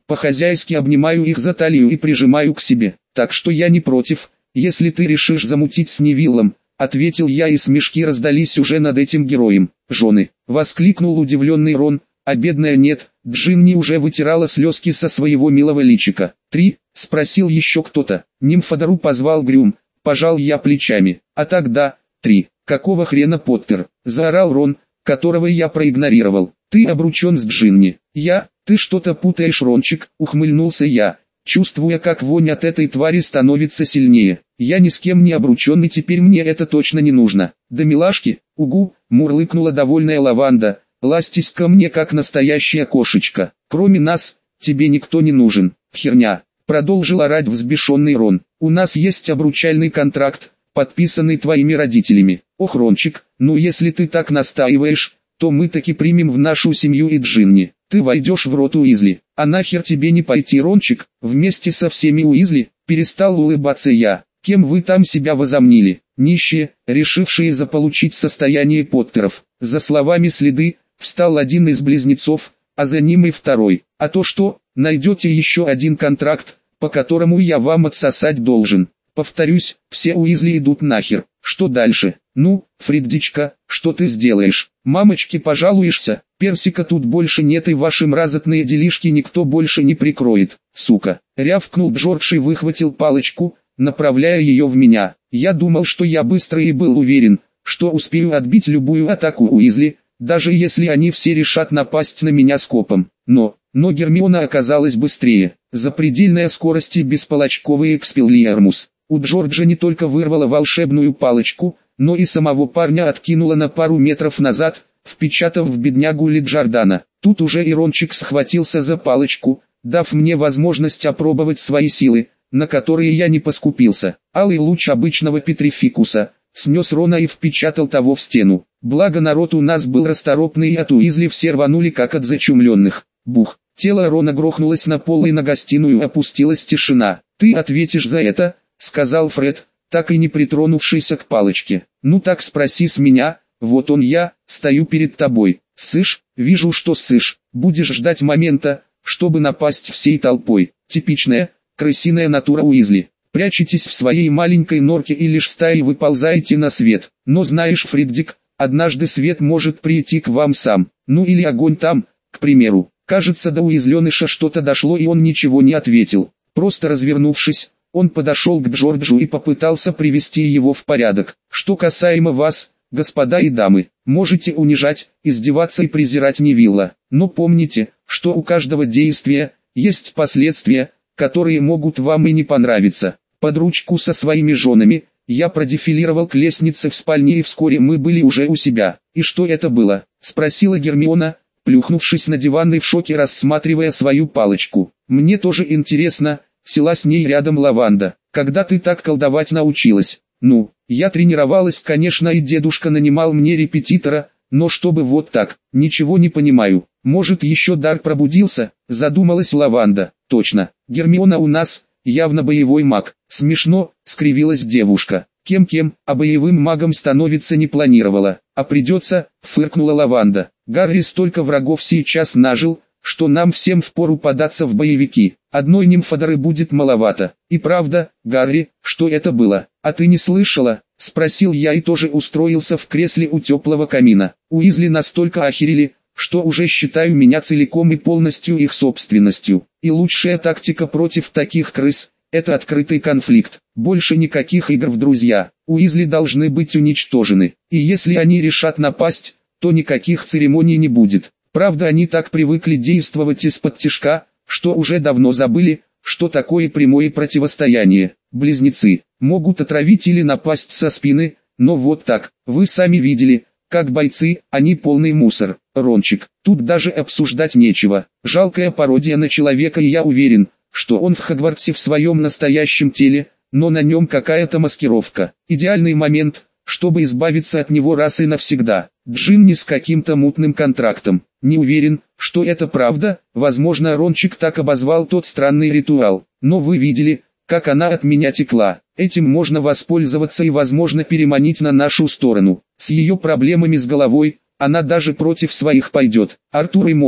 По-хозяйски обнимаю их за талию и прижимаю к себе. Так что я не против, если ты решишь замутить с Невиллом, ответил я, и смешки раздались уже над этим героем. Жены, воскликнул удивленный Рон, а бедная нет, Джинни уже вытирала слезки со своего милого личика. 3, спросил еще кто-то. Нимфодору позвал Грюм, пожал я плечами. А тогда, 3, какого хрена, Поттер, заорал Рон, которого я проигнорировал. Ты обручен с Джинни. Ты что-то путаешь, Рончик, ухмыльнулся я, чувствуя, как вонь от этой твари становится сильнее. Я ни с кем не обручен, и теперь мне это точно не нужно. Да милашки, угу, мурлыкнула довольная Лаванда, ластись ко мне как настоящая кошечка. Кроме нас, тебе никто не нужен. Херня, продолжил орать взбешенный Рон. У нас есть обручальный контракт, подписанный твоими родителями. Ох, Рончик, ну если ты так настаиваешь, то мы таки примем в нашу семью и Джинни. Ты войдешь в рот Уизли. А нахер тебе не пойти, Рончик, вместе со всеми Уизли? Перестал улыбаться я. Кем вы там себя возомнили? Нищие, решившие заполучить состояние Поттеров. За словами следы, встал один из близнецов, а за ним и второй. А то что, найдете еще один контракт, по которому я вам отсосать должен. Повторюсь, все Уизли идут нахер. Что дальше? Ну, Фриддичка, что ты сделаешь? Мамочке пожалуешься? Персика тут больше нет, и ваши мразотные делишки никто больше не прикроет, сука. Рявкнул Джордж и выхватил палочку, направляя ее в меня. Я думал, что я быстро, и был уверен, что успею отбить любую атаку Уизли, даже если они все решат напасть на меня скопом. Но Гермиона оказалась быстрее. Запредельная скорость и бесполочковый экспеллиармус. У Джорджа не только вырвала волшебную палочку, но и самого парня откинула на пару метров назад, впечатав в беднягу Лиджордана. Тут уже и Рончик схватился за палочку, дав мне возможность опробовать свои силы, на которые я не поскупился. Алый луч обычного петрификуса снес Рона и впечатал того в стену. Благо народ у нас был расторопный, и от Уизли все рванули как от зачумленных. Бух! Тело Рона грохнулось на пол, и на гостиную опустилась тишина. «Ты ответишь за это», — сказал Фред, так и не притронувшийся к палочке. «Ну так спроси с меня, вот он я, стою перед тобой. Ссышь? Вижу, что ссышь. Будешь ждать момента, чтобы напасть всей толпой. Типичная, крысиная натура Уизли. Прячетесь в своей маленькой норке и лишь стаей выползаете на свет. Но знаешь, Фриддик, однажды свет может прийти к вам сам. Ну или огонь там, к примеру». Кажется, до уизленыша что-то дошло, и он ничего не ответил. Просто развернувшись, он подошел к Джорджу и попытался привести его в порядок. «Что касаемо вас, господа и дамы, можете унижать, издеваться и презирать Невилла, но помните, что у каждого действия есть последствия, которые могут вам и не понравиться». Под ручку со своими женами я продефилировал к лестнице в спальне, и вскоре мы были уже у себя. «И что это было?» — спросила Гермиона, плюхнувшись на диван и в шоке рассматривая свою палочку. «Мне тоже интересно», — села с ней рядом Лаванда. «Когда ты так колдовать научилась?» «Ну, я тренировалась, конечно, и дедушка нанимал мне репетитора, но чтобы вот так, ничего не понимаю. Может, еще дар пробудился?» — задумалась Лаванда. «Точно, Гермиона у нас явно боевой маг». «Смешно», — скривилась девушка. «Кем-кем, а боевым магом становиться не планировала. А придется», — фыркнула Лаванда. «Гарри столько врагов сейчас нажил, что нам всем впору податься в боевики. Одной нимфодоры будет маловато». «И правда, Гарри, что это было? А ты не слышала?» — спросил я и тоже устроился в кресле у теплого камина. Уизли настолько охерели, что уже считаю меня целиком и полностью их собственностью. И лучшая тактика против таких крыс — это открытый конфликт. Больше никаких игр в друзья. Уизли должны быть уничтожены. И если они решат напасть, то никаких церемоний не будет. Правда, они так привыкли действовать из-под тишка, что уже давно забыли, что такое прямое противостояние. Близнецы могут отравить или напасть со спины, но вот так, вы сами видели, как бойцы, они полный мусор. Рончик, тут даже обсуждать нечего. Жалкая пародия на человека, и я уверен, что он в Хогвартсе в своем настоящем теле, но на нем какая-то маскировка. Идеальный момент, чтобы избавиться от него раз и навсегда. Джинни с каким-то мутным контрактом. Не уверен, что это правда, возможно, Рончик так обозвал тот странный ритуал. Но вы видели, как она от меня текла. Этим можно воспользоваться и, возможно, переманить на нашу сторону. С ее проблемами с головой, она даже против своих пойдет. Артур и Молли,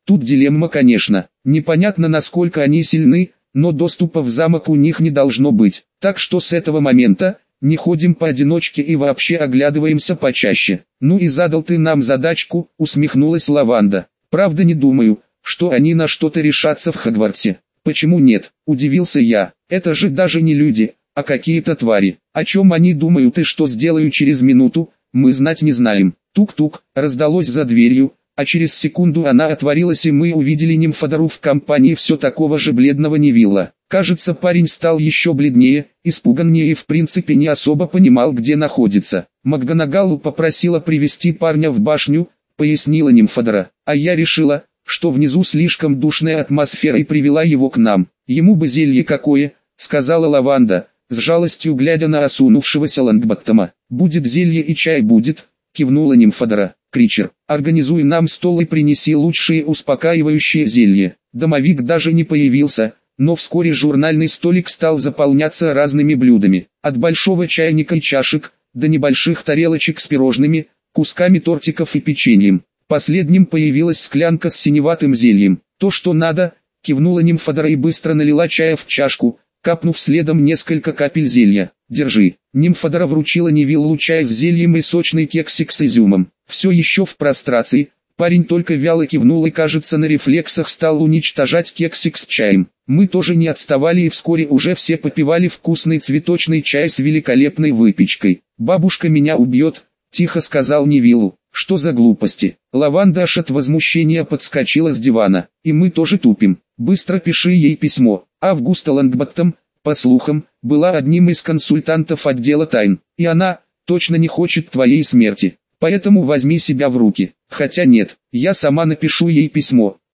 Тут дилемма, конечно. Непонятно, насколько они сильны, но доступа в замок у них не должно быть. Так что с этого момента не ходим поодиночке и вообще оглядываемся почаще. Ну и задал ты нам задачку, усмехнулась Лаванда. Правда, не думаю, что они на что-то решатся в Хогвартсе. Почему нет, удивился я. Это же даже не люди, а какие-то твари. О чем они думают и что сделают через минуту, мы знать не знаем. Тук-тук, раздалось за дверью, а через секунду она отворилась и мы увидели Нимфодору в компании все такого же бледного Невилла. Кажется, парень стал еще бледнее, испуганнее и в принципе не особо понимал, где находится. МакГонагалл попросила привести парня в башню, пояснила Нимфодора, а я решила, что внизу слишком душная атмосфера и привела его к нам. Ему бы зелье какое, сказала Лаванда, с жалостью глядя на осунувшегося Лонгботтома. Будет зелье и чай будет, кивнула Нимфодора. Кричер, организуй нам стол и принеси лучшие успокаивающие зелья. Домовик даже не появился, но вскоре журнальный столик стал заполняться разными блюдами. От большого чайника и чашек, до небольших тарелочек с пирожными, кусками тортиков и печеньем. Последним появилась склянка с синеватым зельем. То, что надо, кивнула Нимфодора и быстро налила чая в чашку, капнув следом несколько капель зелья. Держи. Нимфодора вручила Невиллу чай с зельем и сочный кексик с изюмом. Все еще в прострации, парень только вяло кивнул и, кажется, на рефлексах стал уничтожать кексик с чаем. Мы тоже не отставали и вскоре уже все попивали вкусный цветочный чай с великолепной выпечкой. «Бабушка меня убьет», — тихо сказал Невиллу. «Что за глупости?» Лаванда аж от возмущения подскочила с дивана. «И мы тоже тупим. Быстро пиши ей письмо». Августа Лонгботтом, по слухам, была одним из консультантов отдела тайн. И она точно не хочет твоей смерти. Поэтому возьми себя в руки. Хотя нет, я сама напишу ей письмо.